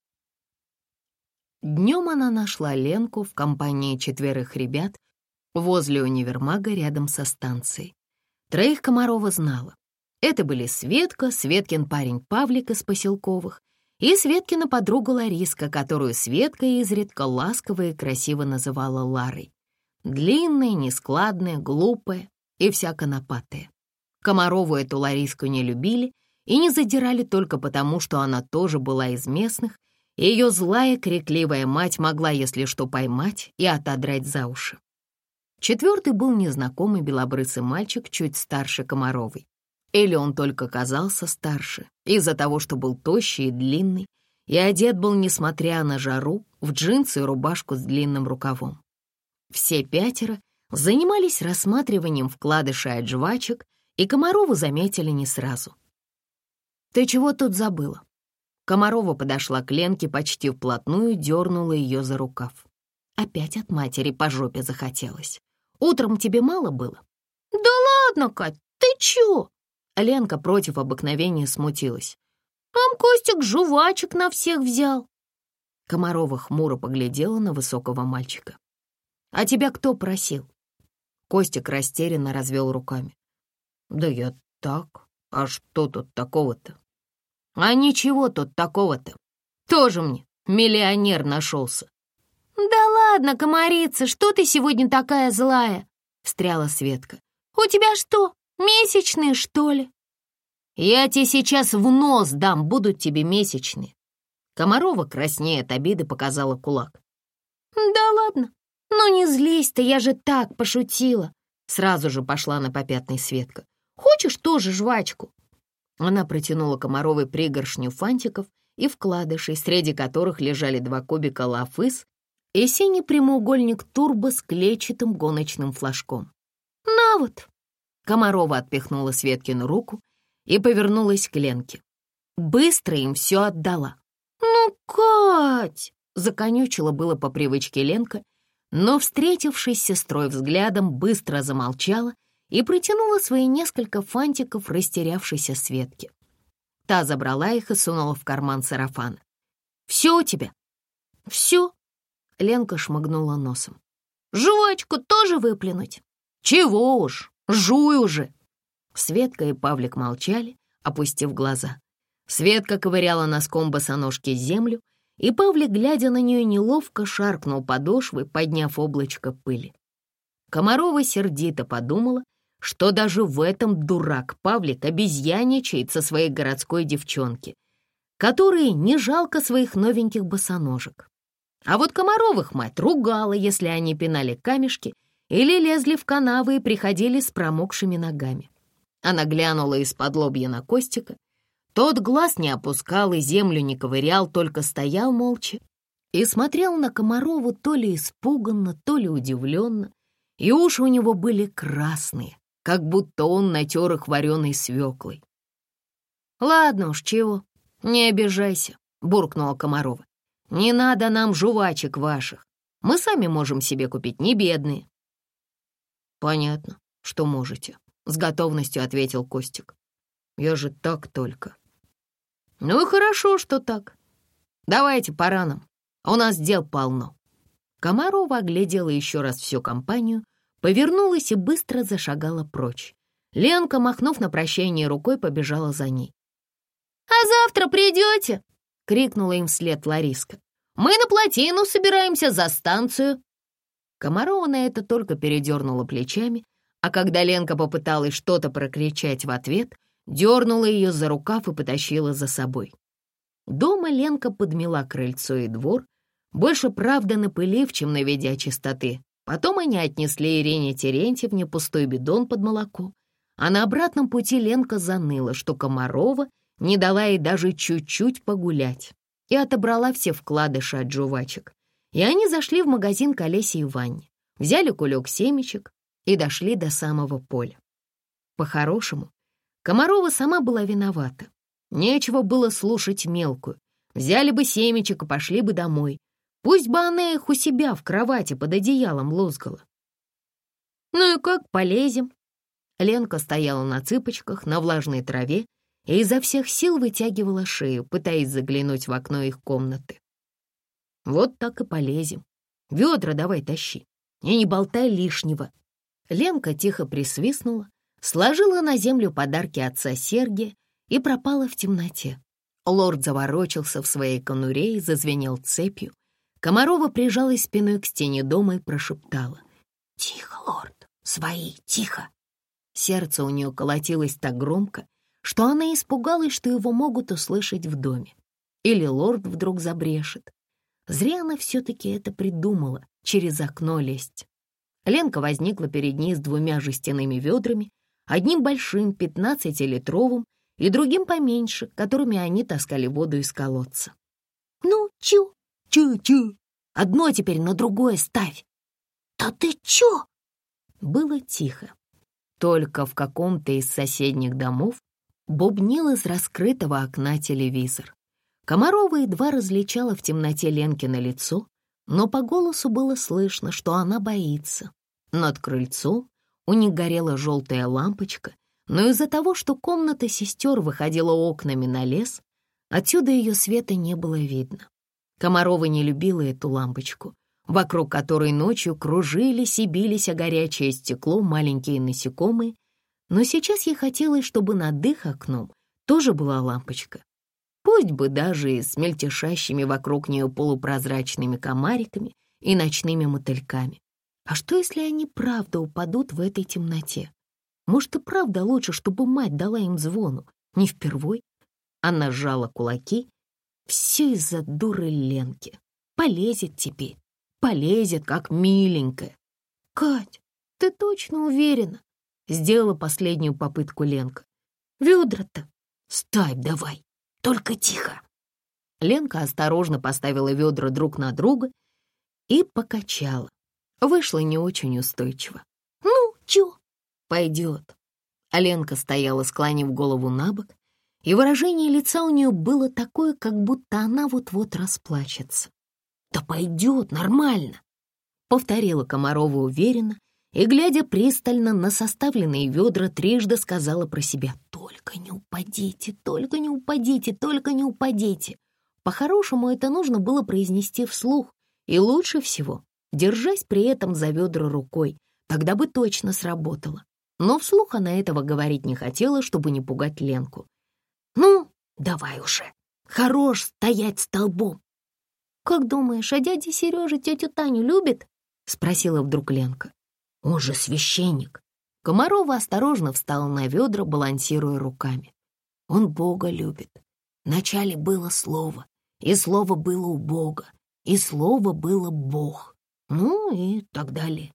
Speaker 1: Днем она нашла Ленку в компании 4 ребят возле универмага рядом со станцией. 3 Комарова знала. Это были Светка, Светкин парень Павлик из поселковых и Светкина подруга Лариска, которую Светка изредка ласково и красиво называла Ларой. Длинная, нескладная, глупая и вся конопатая. Комарову эту Лариску не любили и не задирали только потому, что она тоже была из местных, и ее злая, крикливая мать могла, если что, поймать и отодрать за уши. 4 был незнакомый белобрысый мальчик, чуть старше Комаровой. Или он только казался старше, из-за того, что был тощий и длинный, и одет был, несмотря на жару, в джинсы и рубашку с длинным рукавом. Все 5 занимались рассматриванием вкладышей от жвачек, и Комарову заметили не сразу. «Ты чего тут забыла?» Комарова подошла к Ленке почти вплотную, дернула ее за рукав. «Опять от матери по жопе захотелось. Утром тебе мало было?» «Да ладно, Кать, ты чё?» Ленка против обыкновения смутилась. «Там Костик жвачек на всех взял». Комарова хмуро поглядела на высокого мальчика. «А тебя кто просил?» Костик растерянно развел руками. «Да я так. А что тут такого-то?» «А ничего тут такого-то. Тоже мне миллионер нашелся». «Да ладно, комарица, что ты сегодня такая злая?» — встряла Светка. «У тебя что, месячные, что ли?» «Я тебе сейчас в нос дам, будут тебе месячные». Комарова, краснея от обиды, показала кулак. «Да ладно, ну не злись ты, я же так пошутила». Сразу же пошла на попятный Светка. «Хочешь тоже жвачку?» Она протянула Комаровой пригоршню фантиков и вкладышей, среди которых лежали 2 кубика лафыс и синий прямоугольник турбо с клетчатым гоночным флажком. «На вот!» Комарова отпихнула Светкину руку и повернулась к Ленке. Быстро им все отдала. «Ну, Кать!» — законючила было по привычке Ленка, но, встретившись с сестрой взглядом, быстро замолчала и протянула свои несколько фантиков растерявшейся Светке. Та забрала их и сунула в карман сарафана. «Все у тебя?» «Все», — Ленка шмыгнула носом. «Жвачку тоже выплюнуть?» «Чего уж, жуй уже!» Светка и Павлик молчали, опустив глаза. Светка ковыряла носком босоножки землю, и Павлик, глядя на нее, неловко шаркнул подошвой, подняв облачко пыли. Комарова сердито подумала, что даже в этом дурак Павлик обезьяничает со своей городской девчонки, которой не жалко своих новеньких босоножек. А вот Комаровых мать ругала, если они пинали камешки или лезли в канавы и приходили с промокшими ногами. Она глянула из-под лобья на Костика. Тот глаз не опускал и землю не ковырял, только стоял молча и смотрел на Комарову то ли испуганно, то ли удивленно, и уши у него были красные, как будто он натер их вареной свеклой. «Ладно уж, чего, не обижайся», — буркнула Комарова. «Не надо нам жвачек ваших. Мы сами можем себе купить, не бедные». «Понятно, что можете», — с готовностью ответил Костик. «Я же так только». «Ну и хорошо, что так. Давайте пора нам, у нас дел полно». Комарова оглядела еще раз всю компанию, повернулась и быстро зашагала прочь. Ленка, махнув на прощание рукой, побежала за ней. «А завтра придете?» — крикнула им вслед Лариска. «Мы на плотину собираемся за станцию». Комарова на это только передернула плечами, а когда Ленка попыталась что-то прокричать в ответ, дернула ее за рукав и потащила за собой. Дома Ленка подмела крыльцо и двор, больше, правда, напылив, чем наведя чистоты. Потом они отнесли Ирине Терентьевне пустой бидон под молоко, а на обратном пути Ленка заныла, что Комарова не дала ей даже чуть-чуть погулять и отобрала все вкладыши от жвачек. И они зашли в магазин к Олесе и Ване, взяли кулек семечек и дошли до самого поля. По-хорошему, Комарова сама была виновата. Нечего было слушать мелкую. Взяли бы семечек и пошли бы домой. Пусть бы она их у себя в кровати под одеялом лузгала. «Ну и как полезем?» Ленка стояла на цыпочках на влажной траве и изо всех сил вытягивала шею, пытаясь заглянуть в окно их комнаты. «Вот так и полезем. Ведра давай тащи и не болтай лишнего». Ленка тихо присвистнула, сложила на землю подарки отца Сергия и пропала в темноте. Лорд заворочился в своей конуре и зазвенел цепью. Комарова прижалась спиной к стене дома и прошептала: «Тихо, лорд, свои, тихо!» Сердце у нее колотилось так громко, что она испугалась, что его могут услышать в доме. Или лорд вдруг забрешет. Зря она все-таки это придумала, через окно лезть. Ленка возникла перед ней с 2 жестяными ведрами, одним большим, 15-литровым, и другим поменьше, которыми они таскали воду из колодца. «Ну, чё? Чу-чу, одно теперь на другое ставь». «Да ты чё?» Было тихо. Только в каком-то из соседних домов бубнил из раскрытого окна телевизор. Комарова едва различала в темноте Ленкино лицо, но по голосу было слышно, что она боится. Над крыльцом у них горела желтая лампочка, но из-за того, что комната сестер выходила окнами на лес, отсюда ее света не было видно. Комарова не любила эту лампочку, вокруг которой ночью кружились и бились о горячее стекло маленькие насекомые, но сейчас ей хотелось, чтобы над их окном тоже была лампочка. Пусть бы даже и с мельтешащими вокруг нее полупрозрачными комариками и ночными мотыльками. А что, если они правда упадут в этой темноте? Может, и правда лучше, чтобы мать дала им звону, не впервой? Она сжала кулаки. Все из-за дуры Ленки. Полезет теперь. Полезет, как миленькая. «Кать, ты точно уверена?» Сделала последнюю попытку Ленка. «Ведра-то ставь давай, только тихо». Ленка осторожно поставила ведра друг на друга и покачала. Вышло не очень устойчиво.
Speaker 2: «Ну, чё?»
Speaker 1: «Пойдет». А Ленка стояла, склонив голову на бок, и выражение лица у нее было такое, как будто она вот-вот расплачется. «Да пойдет, нормально», — повторила Комарова уверенно и, глядя пристально на составленные ведра, трижды сказала про себя: «Только не упадите, только не упадите, только не упадите». По-хорошему это нужно было произнести вслух, и лучше всего, держась при этом за ведра рукой, тогда бы точно сработало. Но вслух она этого говорить не хотела, чтобы не пугать Ленку. «Ну, давай уже, хорош стоять столбом».
Speaker 2: «Как думаешь, а дядя Сережа тетю Таню любит?»
Speaker 1: — спросила вдруг Ленка. «Он же священник». Комарова осторожно встала на ведра, балансируя руками. «Он Бога любит. Вначале было слово, и слово было у Бога, и слово было Бог. Ну и так далее».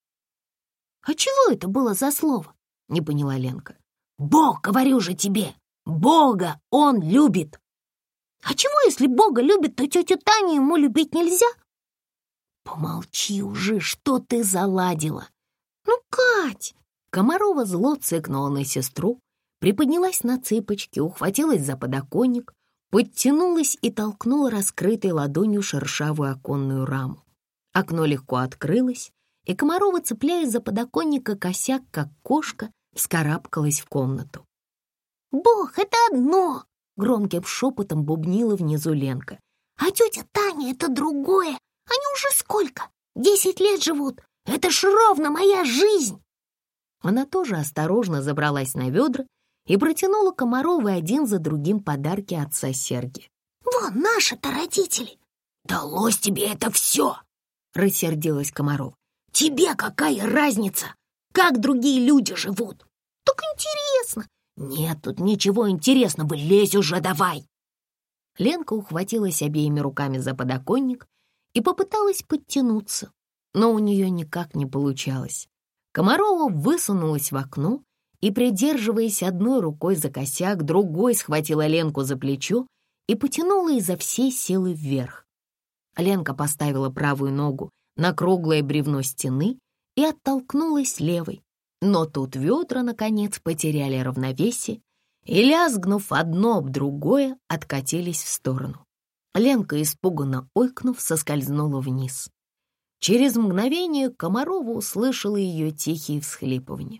Speaker 2: «А чего это было за слово?» — не поняла Ленка.
Speaker 1: «Бог, говорю же тебе, Бога он любит».
Speaker 2: «А чего, если Бога любит, то тетю Таню ему любить нельзя?»
Speaker 1: «Помолчи уже, что ты заладила?»
Speaker 2: «Ну, Кать!»
Speaker 1: Комарова зло цыкнула на сестру, приподнялась на цыпочки, ухватилась за подоконник, подтянулась и толкнула раскрытой ладонью шершавую оконную раму. Окно легко открылось, и Комарова, цепляясь за подоконник, косяк, как кошка, вскарабкалась в комнату.
Speaker 2: «Бог — это одно!» — громким шепотом бубнила внизу Ленка. «А тетя Таня — это другое! Они уже сколько? 10 лет живут! Это ж ровно моя жизнь!»
Speaker 1: Она тоже осторожно забралась на ведра и протянула Комаровой один за другим подарки отца Сергия.
Speaker 2: «Вон наши-то родители!»
Speaker 1: «Далось тебе это все!» — рассердилась Комарова. «Тебе какая разница, как другие люди живут?»
Speaker 2: «Так интересно!»
Speaker 1: «Нет тут ничего интересного, лезь уже давай!» Ленка ухватилась обеими руками за подоконник и попыталась подтянуться, но у нее никак не получалось. Комарова высунулась в окно и, придерживаясь одной рукой за косяк, другой схватила Ленку за плечо и потянула изо всей силы вверх. Ленка поставила правую ногу на круглое бревно стены и оттолкнулась левой. Но тут ведра, наконец, потеряли равновесие и, лязгнув одно об другое, откатились в сторону. Ленка, испуганно ойкнув, соскользнула вниз. Через мгновение Комарова услышала ее тихие всхлипывания.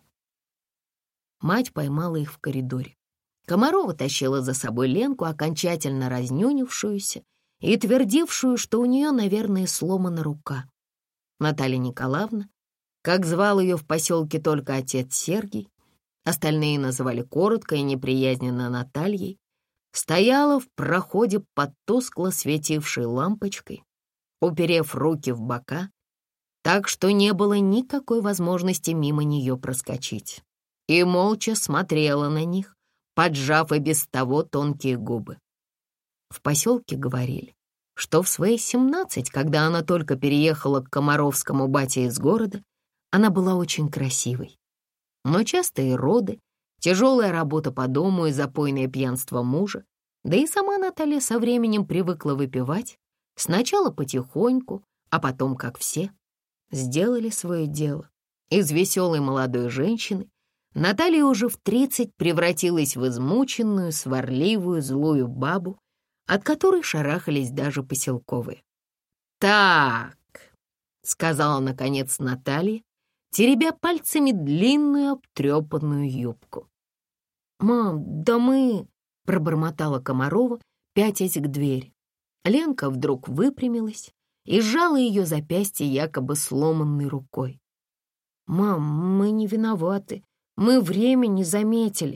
Speaker 1: Мать поймала их в коридоре. Комарова тащила за собой Ленку, окончательно разнюнившуюся и твердившую, что у нее, наверное, сломана рука. Наталья Николаевна, как звал ее в поселке только отец Сергий, остальные называли коротко и неприязненно Натальей, стояла в проходе под тускло светившей лампочкой, уперев руки в бока, так что не было никакой возможности мимо нее проскочить, и молча смотрела на них, поджав и без того тонкие губы. В поселке говорили, что в свои 17, когда она только переехала к Комаровскому бате из города, она была очень красивой. Но частые роды, тяжелая работа по дому и запойное пьянство мужа, да и сама Наталья со временем привыкла выпивать, сначала потихоньку, а потом, как все, сделали свое дело. Из веселой молодой женщины Наталья уже в 30 превратилась в измученную, сварливую, злую бабу, от которой шарахались даже поселковые. «Так», — сказала наконец Наталья, теребя пальцами длинную обтрепанную юбку. «Мам, да мы...» — пробормотала Комарова, пятясь к двери. Ленка вдруг выпрямилась и сжала ее запястье якобы сломанной рукой. «Мам, мы не виноваты, мы время не заметили».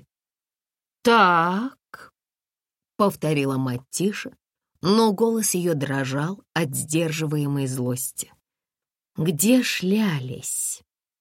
Speaker 1: «Так», — повторила мать тише, но голос ее дрожал от сдерживаемой злости. «Где шлялись?»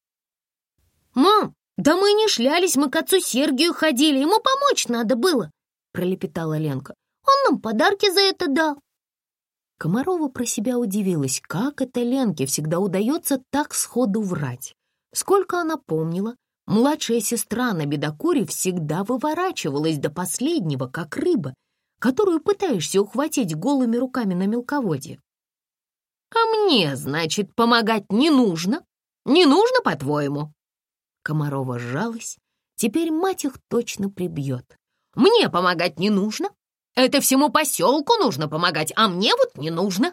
Speaker 2: «Мам, да мы не шлялись, мы к отцу Сергию ходили, ему помочь надо было», — пролепетала Ленка. «Он нам подарки за это дал».
Speaker 1: Комарова про себя удивилась, как это Ленке всегда удается так сходу врать. Сколько она помнила, младшая сестра на бедокуре всегда выворачивалась до последнего, как рыба, которую пытаешься ухватить голыми руками на мелководье. А мне, значит, помогать не нужно? Не нужно, по-твоему? Комарова сжалась. Теперь мать их точно прибьет. Мне помогать не нужно. Это всему поселку нужно помогать, а мне вот не нужно.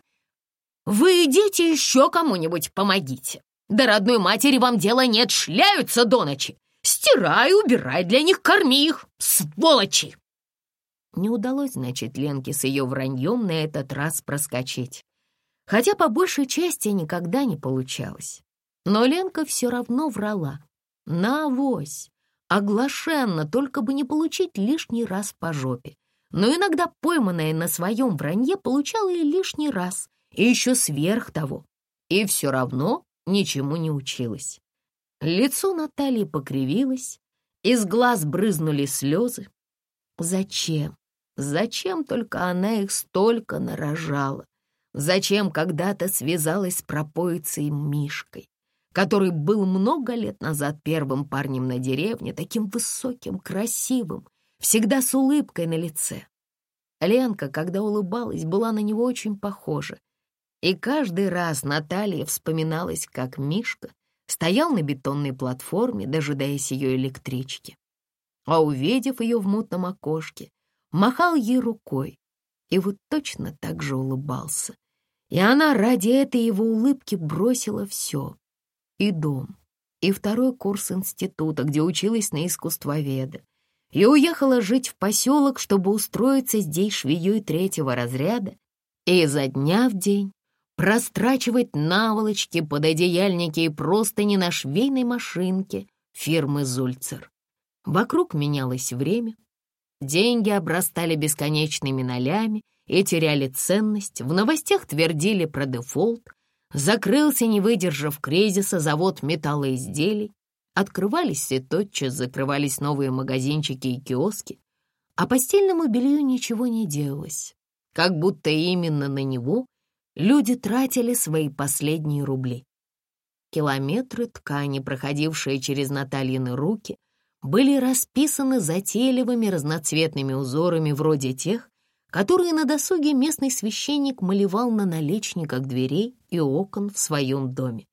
Speaker 1: Вы идите еще кому-нибудь помогите. До родной матери вам дела нет, шляются до ночи. Стирай, убирай для них, корми их, сволочи!» Не удалось, значит, Ленке с ее враньем на этот раз проскочить. Хотя по большей части никогда не получалось. Но Ленка все равно врала. Навось, оглашенно, только бы не получить лишний раз по жопе. Но иногда пойманная на своем вранье получала и лишний раз, и еще сверх того. И все равно ничему не училась. Лицо Натальи покривилось, из глаз брызнули слезы. Зачем? Зачем только она их столько нарожала? Зачем когда-то связалась с пропоицей Мишкой, который был много лет назад первым парнем на деревне, таким высоким, красивым, всегда с улыбкой на лице? Ленка, когда улыбалась, была на него очень похожа. И каждый раз Наталья вспоминалась, как Мишка стоял на бетонной платформе, дожидаясь ее электрички. А увидев ее в мутном окошке, махал ей рукой и вот точно так же улыбался. И она ради этой его улыбки бросила все. И дом, и второй курс института, где училась на искусствоведа, и уехала жить в поселок, чтобы устроиться здесь швеей 3-го разряда, и изо дня в день прострачивать наволочки, пододеяльники и простыни на швейной машинке фирмы «Зульцер». Вокруг менялось время, деньги обрастали бесконечными нолями и теряли ценность, в новостях твердили про дефолт, закрылся, не выдержав кризиса, завод металлоизделий, открывались и тотчас закрывались новые магазинчики и киоски, а постельному белью ничего не делалось, как будто именно на него люди тратили свои последние рубли. Километры ткани, проходившие через Натальины руки, были расписаны затейливыми разноцветными узорами вроде тех, которые на досуге местный священник малевал на наличниках дверей и окон в своем доме.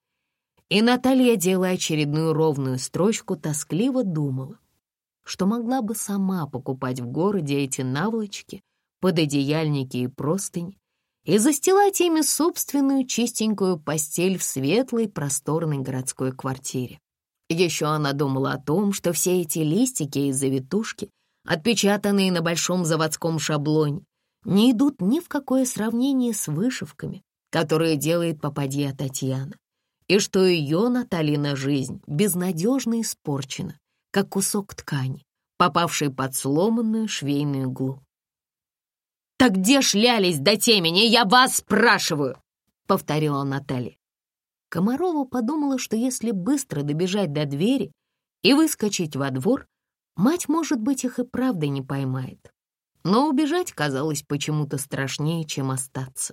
Speaker 1: И Наталья, делая очередную ровную строчку, тоскливо думала, что могла бы сама покупать в городе эти наволочки, пододеяльники и простыни, и застилать ими собственную чистенькую постель в светлой просторной городской квартире. Еще она думала о том, что все эти листики и завитушки, отпечатанные на большом заводском шаблоне, не идут ни в какое сравнение с вышивками, которые делает попадья Татьяна, и что ее Натальина жизнь безнадежно испорчена, как кусок ткани, попавший под сломанную швейную иглу. «Так где шлялись до темени, я вас спрашиваю!» — повторила Наталья. Комарова подумала, что если быстро добежать до двери и выскочить во двор, мать, может быть, их и правда не поймает. Но убежать казалось почему-то страшнее, чем остаться.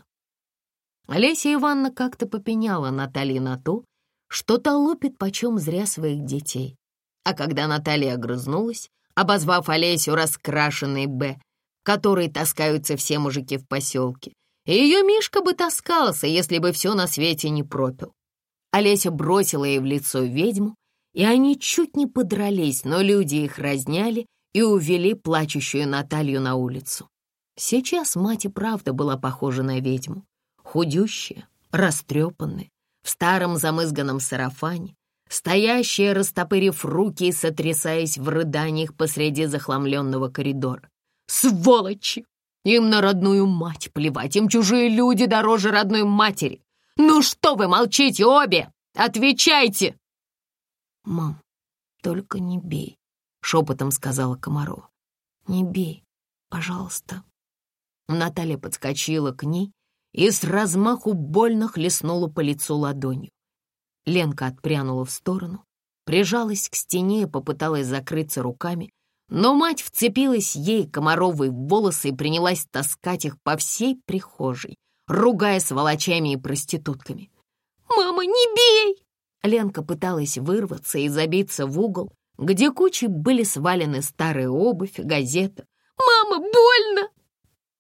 Speaker 1: Олеся Ивановна как-то попеняла Наталье на то, что та лупит почем зря своих детей. А когда Наталья огрызнулась, обозвав Олесю раскрашенной «Б», которой таскаются все мужики в поселке, и ее Мишка бы таскался, если бы все на свете не пропил. Олеся бросила ей в лицо ведьму, и они чуть не подрались, но люди их разняли и увели плачущую Наталью на улицу. Сейчас мать и правда была похожа на ведьму. Худющая, растрепанная, в старом замызганном сарафане, стоящая, растопырив руки и сотрясаясь в рыданиях посреди захламленного коридора. «Сволочи! Им на родную мать плевать, им чужие люди дороже родной матери! Ну что вы молчите обе? Отвечайте!» «Мам, только не бей», — шепотом сказала Комарова. «Не бей, пожалуйста». Наталья подскочила к ней и с размаху больно хлестнула по лицу ладонью. Ленка отпрянула в сторону, прижалась к стене и попыталась закрыться руками, но мать вцепилась ей, Комаровой, в волосы и принялась таскать их по всей прихожей, ругая сволочами и проститутками. «Мама, не бей!» Ленка пыталась вырваться и забиться в угол, где кучей были свалены старая обувь и газета. «Мама, больно!»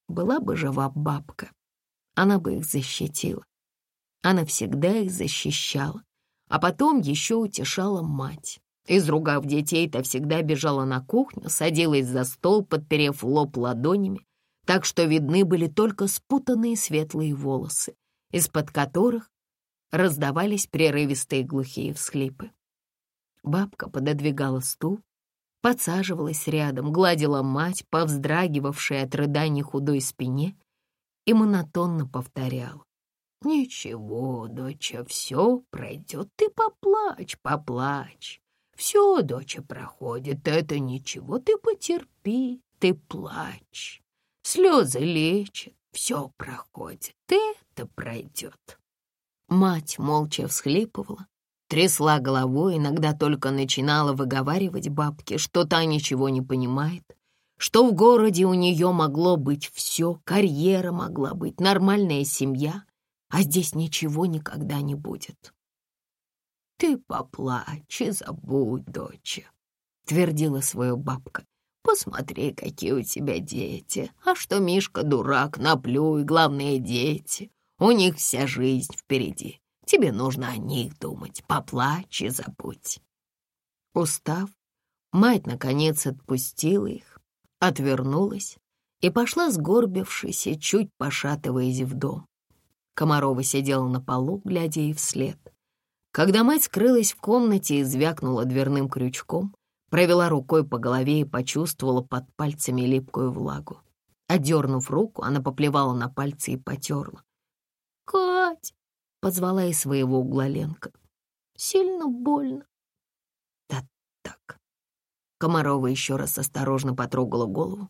Speaker 1: Была бы жива бабка, она бы их защитила. Она всегда их защищала, а потом еще утешала мать. Изругав детей, та всегда бежала на кухню, садилась за стол, подперев лоб ладонями, так что видны были только спутанные светлые волосы, из-под которых раздавались прерывистые глухие всхлипы. Бабка пододвигала стул, подсаживалась рядом, гладила мать по вздрагивавшей от рыданий худой спине и монотонно повторяла: «Ничего, доча, все пройдет, ты поплачь, поплачь. Все, доча, проходит, это ничего, ты потерпи, ты плачь. Слезы лечат, все проходит, это пройдет». Мать молча всхлипывала, трясла головой, иногда только начинала выговаривать бабке, что та ничего не понимает, что в городе у нее могло быть все, карьера могла быть, нормальная семья, а здесь ничего никогда не будет. «Ты поплачь и забудь, доча», — твердила свою бабка. «Посмотри, какие у тебя дети. А что Мишка дурак, наплюй, главное, дети. У них вся жизнь впереди. Тебе нужно о них думать. Поплачь и забудь». Устав, мать, наконец, отпустила их, отвернулась и пошла, сгорбившись и чуть пошатываясь, в дом. Комарова сидела на полу, глядя ей вслед. Когда мать скрылась в комнате и звякнула дверным крючком, провела рукой по голове и почувствовала под пальцами липкую влагу. Отдернув руку, она поплевала на пальцы и потерла. «Кать!» — позвала из своего угла Ленка. «Сильно больно». «Да так». Комарова еще раз осторожно потрогала голову.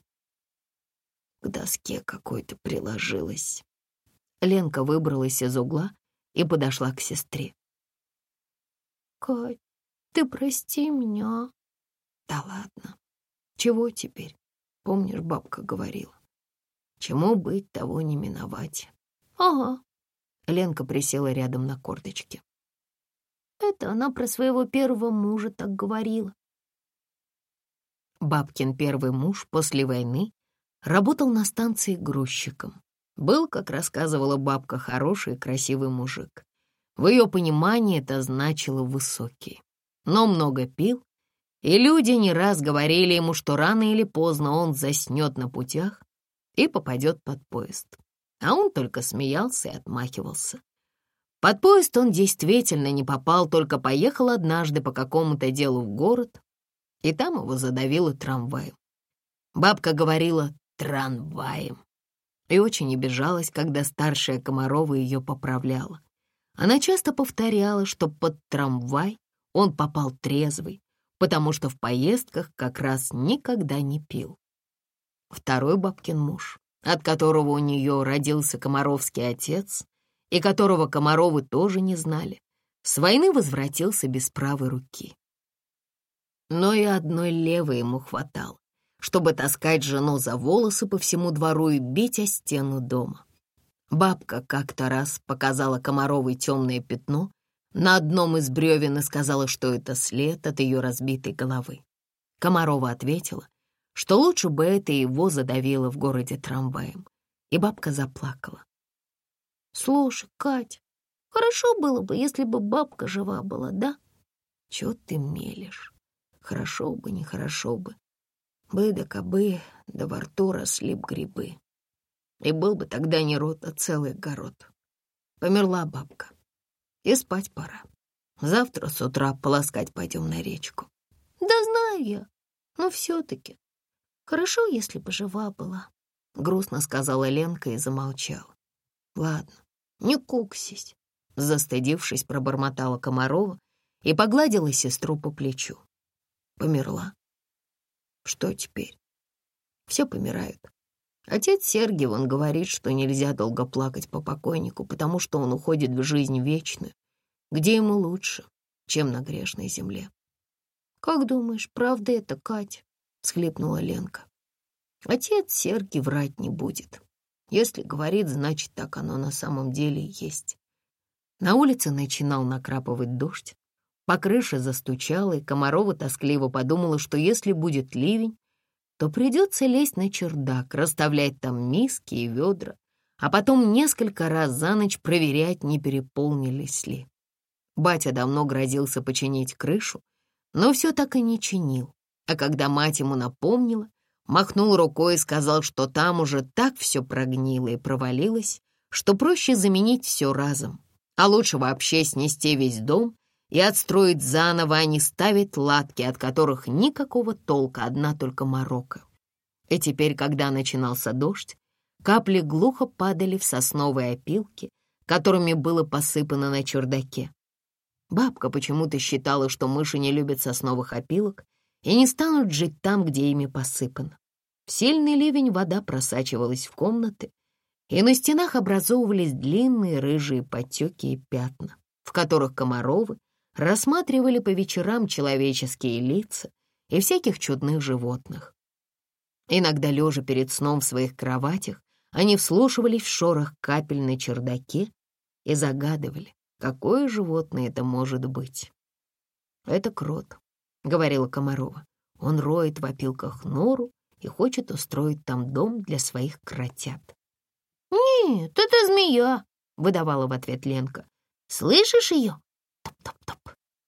Speaker 1: К доске какой-то приложилась. Ленка выбралась из угла и подошла к сестре. «Кать, ты прости меня». «Да ладно. Чего теперь? Помнишь, бабка говорила, чему быть, того не миновать». «Ага». Ленка присела рядом на корточки. «Это она про своего первого мужа так говорила». Бабкин первый муж после войны работал на станции грузчиком. Был, как рассказывала бабка, хороший и красивый мужик. В ее понимании это значило высокий. Но много пил, и люди не раз говорили ему, что рано или поздно он заснет на путях и попадет под поезд. А он только смеялся и отмахивался. Под поезд он действительно не попал, только поехал однажды по какому-то делу в город, и там его задавило трамваем. Бабка говорила «трамваем» и очень обижалась, когда старшая Комарова ее поправляла. Она часто повторяла, что под трамвай он попал трезвый, потому что в поездках как раз никогда не пил. Второй бабкин муж, от которого у нее родился комаровский отец, и которого Комаровы тоже не знали, с войны возвратился без правой руки. Но и одной левой ему хватало, чтобы таскать жену за волосы по всему двору и бить о стену дома. Бабка как-то раз показала Комаровой темное пятно на одном из бревен и сказала, что это след от ее разбитой головы. Комарова ответила, что лучше бы это его задавило в городе трамваем, и бабка заплакала. «Слушай, Кать, хорошо было бы, если бы бабка жива была, да?» «Чё ты мелешь? Хорошо бы, нехорошо бы. Бы да кобы, да во рту росли б грибы. И был бы тогда не рот, а целый огород. Померла бабка, и спать пора. Завтра с утра полоскать пойдем на речку».
Speaker 2: «Да знаю я, но все-таки хорошо, если бы жива была», —
Speaker 1: грустно сказала Ленка и замолчала. «Ладно, не куксись», — застыдившись, пробормотала Комарова и погладила сестру по плечу. «Померла. Что теперь? Все помирают. Отец Сергий, он говорит, что нельзя долго плакать по покойнику, потому что он уходит в жизнь вечную, где ему лучше, чем на грешной земле».
Speaker 2: «Как думаешь, правда это, Кать?» — всхлипнула Ленка.
Speaker 1: «Отец Сергий врать не будет. Если говорит, значит, так оно на самом деле и есть». На улице начинал накрапывать дождь, по крыше застучало, и Комарова тоскливо подумала, что если будет ливень, то придется лезть на чердак, расставлять там миски и ведра, а потом несколько раз за ночь проверять, не переполнились ли. Батя давно грозился починить крышу, но все так и не чинил. А когда мать ему напомнила, махнул рукой и сказал, что там уже так все прогнило и провалилось, что проще заменить все разом, а лучше вообще снести весь дом и отстроить заново, а не ставить латки, от которых никакого толка, одна только морока. И теперь, когда начинался дождь, капли глухо падали в сосновые опилки, которыми было посыпано на чердаке. Бабка почему-то считала, что мыши не любят сосновых опилок и не станут жить там, где ими посыпано. В сильный ливень вода просачивалась в комнаты, и на стенах образовывались длинные рыжие подтеки и пятна, в которых Комаровы рассматривали по вечерам человеческие лица и всяких чудных животных. Иногда, лежа перед сном в своих кроватях, они вслушивались в шорох капель на чердаке и загадывали, какое животное это может быть. «Это крот», — говорила Комарова. «Он роет в опилках нору и хочет устроить там дом для своих кротят».
Speaker 2: «Нет, это змея», — выдавала в ответ Ленка. «Слышишь ее? Топ-топ-топ».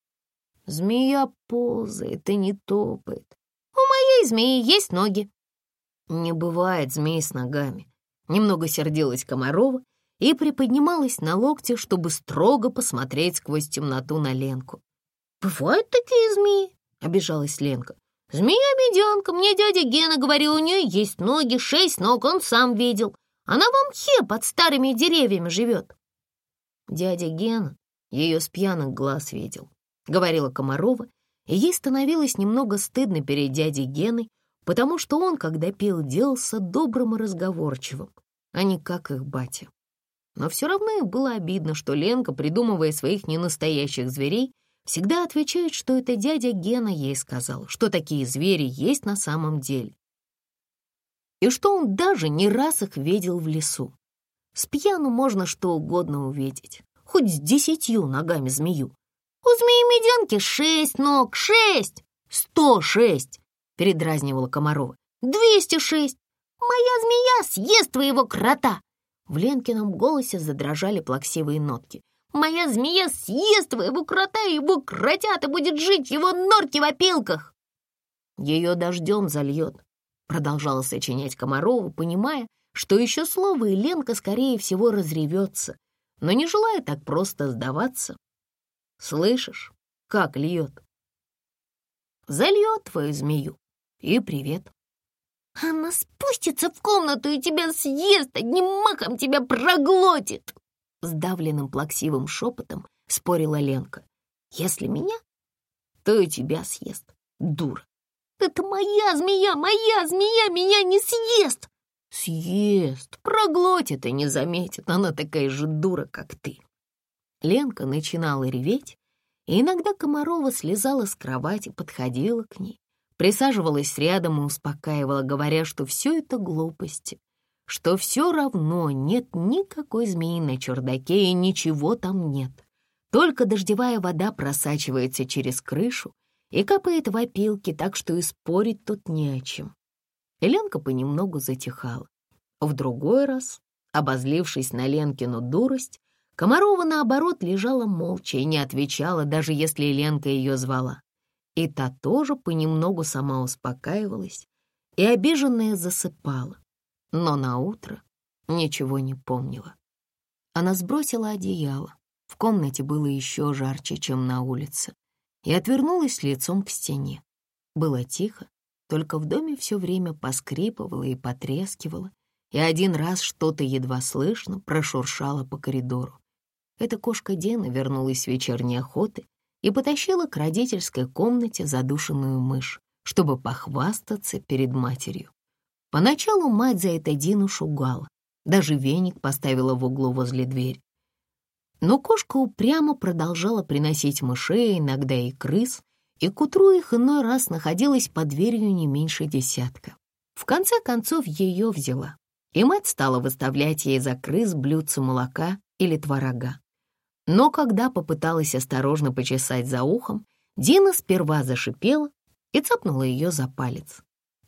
Speaker 1: «Змея ползает и не топает.
Speaker 2: У моей змеи есть ноги».
Speaker 1: «Не бывает змей с ногами». Немного сердилась Комарова и приподнималась на локте, чтобы строго посмотреть сквозь темноту на Ленку.
Speaker 2: «Бывают такие змеи», — обижалась Ленка. «Змея-медянка, мне дядя Гена говорил, у нее есть ноги, 6 ног, он сам видел. Она в мхе под старыми деревьями живет».
Speaker 1: «Дядя Гена ее с пьяных глаз видел», — говорила Комарова, и ей становилось немного стыдно перед дядей Геной, потому что он, когда пил, делался добрым и разговорчивым, а не как их батя. Но все равно ей было обидно, что Ленка, придумывая своих ненастоящих зверей, всегда отвечает, что это дядя Гена ей сказал, что такие звери есть на самом деле. И что он даже не раз их видел в лесу. С пьяну можно что угодно увидеть, хоть с 10 ногами змею.
Speaker 2: «У змеи-медянки 6 ног, 6!
Speaker 1: 106!» — передразнивала Комарова.
Speaker 2: 206! Моя змея съест твоего крота!»
Speaker 1: В Ленкином голосе задрожали плаксивые нотки.
Speaker 2: «Моя змея съест твоего крота, и его кротята будет жить в его норке в опилках!»
Speaker 1: «Ее дождем зальет», — продолжала сочинять Комарова, понимая, что еще слово, и Ленка, скорее всего, разревется, но не желая так просто сдаваться. «Слышишь, как льет?» «Зальет твою змею, и привет».
Speaker 2: «Она спустится в комнату и тебя съест, одним махом тебя проглотит!»
Speaker 1: Сдавленным плаксивым шепотом спорила Ленка. «Если меня, то и тебя съест, дура».
Speaker 2: «Это моя змея меня не съест!»
Speaker 1: «Съест, проглотит и не заметит, она такая же дура, как ты». Ленка начинала реветь, и иногда Комарова слезала с кровати, подходила к ней, присаживалась рядом и успокаивала, говоря, что все это глупости, что все равно нет никакой змеи на чердаке и ничего там нет. Только дождевая вода просачивается через крышу и капает в опилки, так что и спорить тут не о чем. Ленка понемногу затихала. В другой раз, обозлившись на Ленкину дурость, Комарова, наоборот, лежала молча и не отвечала, даже если Ленка ее звала. И та тоже понемногу сама успокаивалась и обиженная засыпала, но наутро ничего не помнила. Она сбросила одеяло, в комнате было еще жарче, чем на улице, и отвернулась лицом к стене. Было тихо, только в доме все время поскрипывало и потрескивало, и один раз что-то едва слышно прошуршало по коридору. Эта кошка Дина вернулась с вечерней охоты и потащила к родительской комнате задушенную мышь, чтобы похвастаться перед матерью. Поначалу мать за это Дину шугала, даже веник поставила в углу возле двери. Но кошка упрямо продолжала приносить мышей, иногда и крыс, и к утру их иной раз находилась под дверью не меньше десятка. В конце концов ее взяла, и мать стала выставлять ей за крыс блюдце молока или творога. Но когда попыталась осторожно почесать за ухом, Дина сперва зашипела и цапнула ее за палец.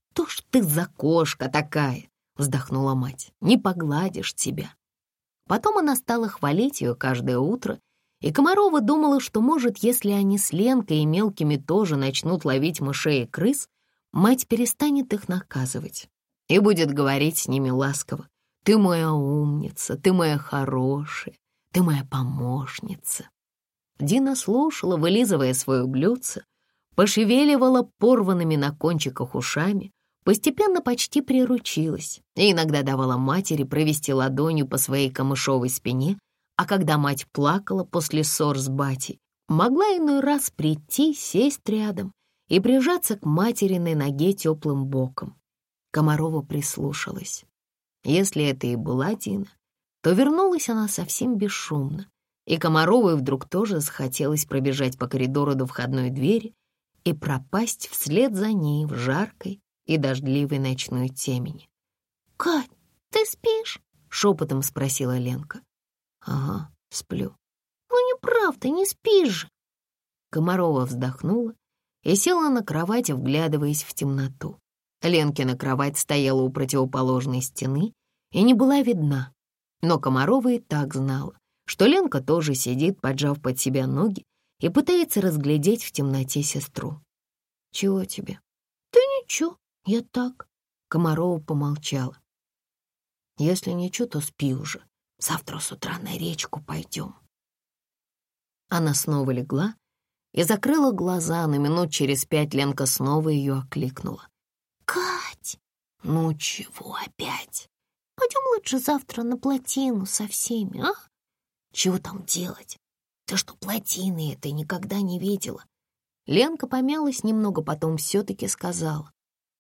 Speaker 1: «Что ж ты за кошка такая?» — вздохнула мать. «Не погладишь тебя». Потом она стала хвалить ее каждое утро, и Комарова думала, что, может, если они с Ленкой и мелкими тоже начнут ловить мышей и крыс, мать перестанет их наказывать и будет говорить с ними ласково. «Ты моя умница, ты моя хорошая, ты моя помощница». Дина слушала, вылизывая свое блюдце, пошевеливала порванными на кончиках ушами, постепенно почти приручилась и иногда давала матери провести ладонью по своей камышовой спине, а когда мать плакала после ссор с батей, могла иной раз прийти, сесть рядом и прижаться к материной ноге теплым боком. Комарова прислушалась. Если это и была Дина, то вернулась она совсем бесшумно, и Комаровой вдруг тоже захотелось пробежать по коридору до входной двери и пропасть вслед за ней в жаркой и дождливой ночной темени.
Speaker 2: «Кать, ты спишь?»
Speaker 1: — шепотом спросила Ленка. «Ага, сплю».
Speaker 2: «Ну, неправда, не спишь же».
Speaker 1: Комарова вздохнула и села на кровати, вглядываясь в темноту. Ленкина кровать стояла у противоположной стены и не была видна, но Комарова и так знала, что Ленка тоже сидит, поджав под себя ноги, и пытается разглядеть в темноте сестру. «Чего тебе?»
Speaker 2: «Да ничего, я так».
Speaker 1: Комарова помолчала. «Если ничего, то спи уже. Завтра с утра на речку пойдем». Она снова легла и закрыла глаза. На минут через 5 Ленка снова ее окликнула.
Speaker 2: «Кать!»
Speaker 1: «Ну чего опять?»
Speaker 2: «Пойдем лучше завтра на плотину со всеми, а?»
Speaker 1: «Чего там делать? Ты что, плотины этой никогда не видела?» Ленка помялась немного, потом все-таки сказала.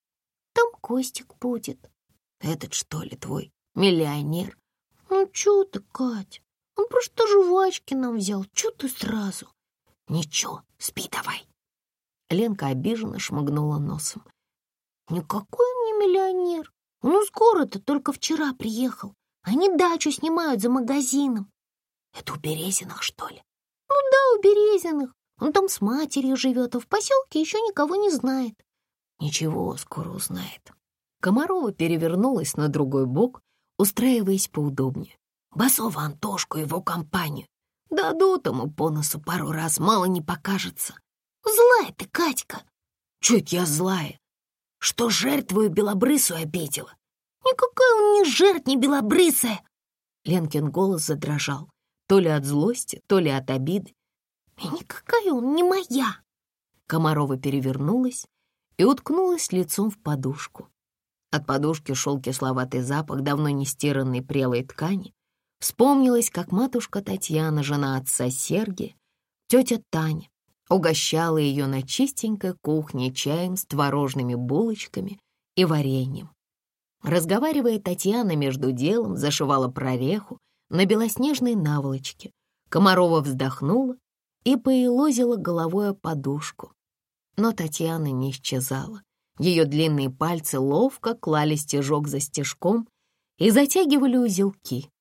Speaker 2: «Там Костик будет».
Speaker 1: «Этот, что ли, твой миллионер?»
Speaker 2: «Ну, чё ты, Кать? Он просто жвачки нам взял. Чё ты сразу?»
Speaker 1: «Ничего, спи давай». Ленка обиженно шмыгнула носом.
Speaker 2: «Никакой он не миллионер. Он из города только вчера приехал. Они дачу снимают за магазином».
Speaker 1: «Это у Березиных, что ли?»
Speaker 2: «Ну да, у Березиных. Он там с матерью живет, а в поселке еще никого не знает».
Speaker 1: «Ничего, скоро узнает». Комарова перевернулась на другой бок, устраиваясь поудобнее. «Басова Антошку и его компанию дадут ему по носу пару раз, мало не покажется».
Speaker 2: «Злая ты, Катька!»
Speaker 1: «Чуть я злая, что жертвую белобрысую обидела».
Speaker 2: «Никакая он не жертв, не белобрысая!»
Speaker 1: Ленкин голос задрожал, то ли от злости, то ли от обиды.
Speaker 2: «И никакая он не моя!»
Speaker 1: Комарова перевернулась и уткнулась лицом в подушку. От подушки шел кисловатый запах давно не стиранной прелой ткани. Вспомнилось, как матушка Татьяна, жена отца Сергия, тетя Таня, угощала ее на чистенькой кухне чаем с творожными булочками и вареньем. Разговаривая, Татьяна между делом зашивала прореху на белоснежной наволочке. Комарова вздохнула и поелозила головой о подушку. Но Татьяна не исчезала. Ее длинные пальцы ловко клали стежок за стежком и затягивали узелки.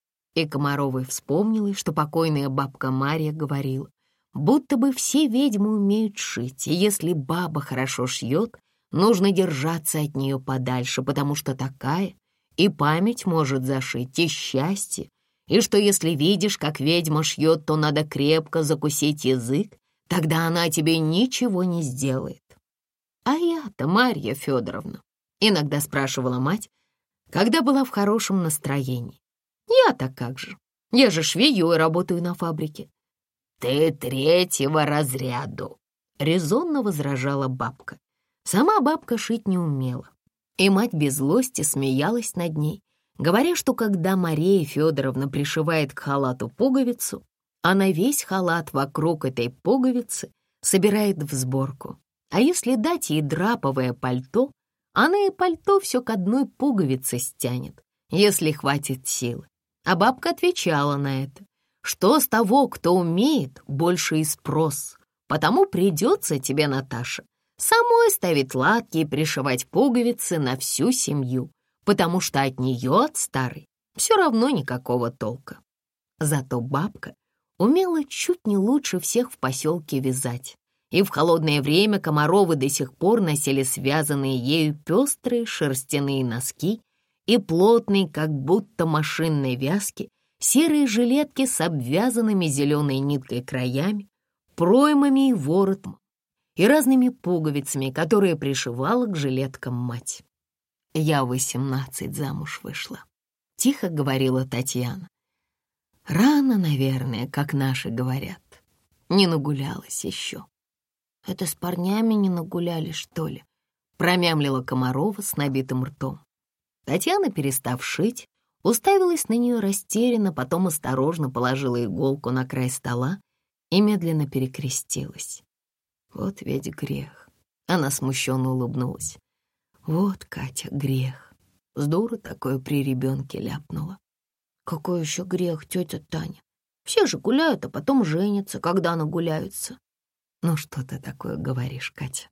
Speaker 1: И Комаровой вспомнилось, что покойная бабка Марья говорила, будто бы все ведьмы умеют шить, и если баба хорошо шьет, нужно держаться от нее подальше, потому что такая и память может зашить, и счастье, и что если видишь, как ведьма шьет, то надо крепко закусить язык, тогда она тебе ничего не сделает. А я-то, Марья Федоровна, иногда спрашивала мать, когда была в хорошем настроении. Я-то как же? Я же швею и работаю на фабрике. Ты 3-го разряду, резонно возражала бабка. Сама бабка шить не умела, и мать без злости смеялась над ней, говоря, что когда Мария Федоровна пришивает к халату пуговицу, она весь халат вокруг этой пуговицы собирает в сборку. А если дать ей драповое пальто, она и пальто все к одной пуговице стянет, если хватит силы. А бабка отвечала на это, что с того, кто умеет, больше и спрос. Потому придется тебе, Наташа, самой ставить латки и пришивать пуговицы на всю семью, потому что от нее, от старой, все равно никакого толка. Зато бабка умела чуть не лучше всех в поселке вязать. и в холодное время Комаровы до сих пор носили связанные ею пестрые шерстяные носки и плотные, как будто машинной вязки, серые жилетки с обвязанными зеленой ниткой краями, проймами и воротом и разными пуговицами, которые пришивала к жилеткам мать. «Я в 18 замуж вышла», — тихо говорила Татьяна. «Рано, наверное, как наши говорят. Не нагулялась еще».
Speaker 2: «Это с парнями не нагулялись, что ли?»
Speaker 1: — промямлила Комарова с набитым ртом. Татьяна, перестав шить, уставилась на нее растерянно, потом осторожно положила иголку на край стола и медленно перекрестилась. «Вот ведь грех!» — она смущенно улыбнулась. «Вот, Катя, грех! С дуру такое при ребенке ляпнула».
Speaker 2: «Какой еще грех, тетя Таня? Все же гуляют, а потом женятся, когда нагуляются».
Speaker 1: «Ну что ты такое говоришь, Катя?»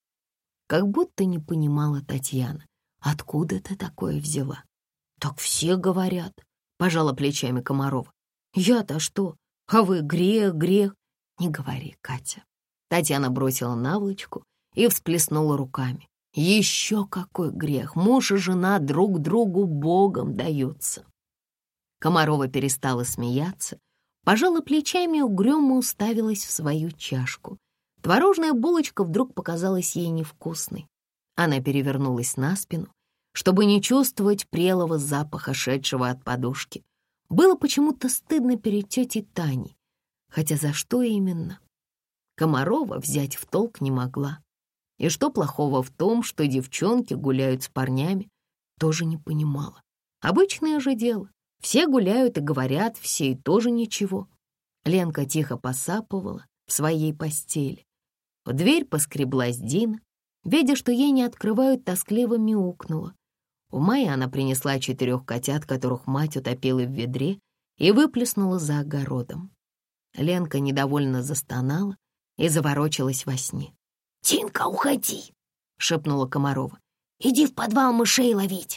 Speaker 1: Как будто не понимала Татьяна, откуда ты такое взяла.
Speaker 2: «Так все говорят», — пожала плечами Комарова.
Speaker 1: «Я-то что? А вы грех, грех». «Не говори, Катя». Татьяна бросила наволочку и всплеснула руками. «Еще какой грех! Муж и жена друг другу Богом даются». Комарова перестала смеяться, пожала плечами и угрюмо уставилась в свою чашку. Творожная булочка вдруг показалась ей невкусной. Она перевернулась на спину, чтобы не чувствовать прелого запаха, шедшего от подушки. Было почему-то стыдно перед тетей Таней, хотя за что именно? Комарова взять в толк не могла. И что плохого в том, что девчонки гуляют с парнями, тоже не понимала. Обычное же дело. Все гуляют и говорят, все и тоже ничего. Ленка тихо посапывала в своей постели. В дверь поскреблась Дина. Видя, что ей не открывают, тоскливо мяукнула. В мае она принесла 4 котят, которых мать утопила в ведре, и выплеснула за огородом. Ленка недовольно застонала и заворочилась во сне.
Speaker 2: «Тинка, уходи!» — шепнула Комарова. «Иди в подвал мышей ловить!»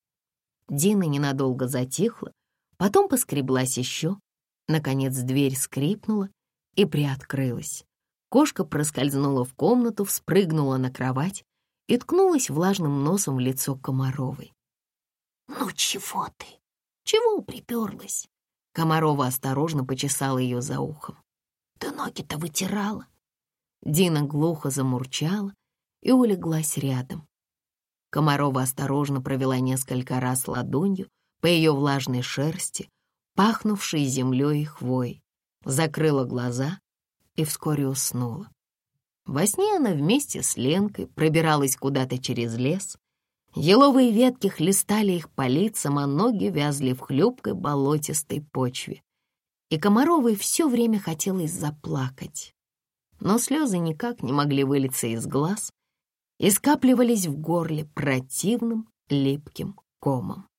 Speaker 1: Дина ненадолго затихла, потом поскреблась еще. Наконец дверь скрипнула и приоткрылась. Кошка проскользнула в комнату, вспрыгнула на кровать и ткнулась влажным носом в лицо Комаровой.
Speaker 2: «Ну чего ты? Чего приперлась?»
Speaker 1: Комарова осторожно почесала ее за ухом.
Speaker 2: «Ты ноги-то вытирала?»
Speaker 1: Дина глухо замурчала и улеглась рядом. Комарова осторожно провела несколько раз ладонью по ее влажной шерсти, пахнувшей землей и хвоей, закрыла глаза и вскоре уснула. Во сне она вместе с Ленкой пробиралась куда-то через лес. Еловые ветки хлестали их по лицам, а ноги вязли в хлюпкой болотистой почве. И Комаровой все время хотелось заплакать. Но слезы никак не могли вылиться из глаз и скапливались в горле противным липким комом.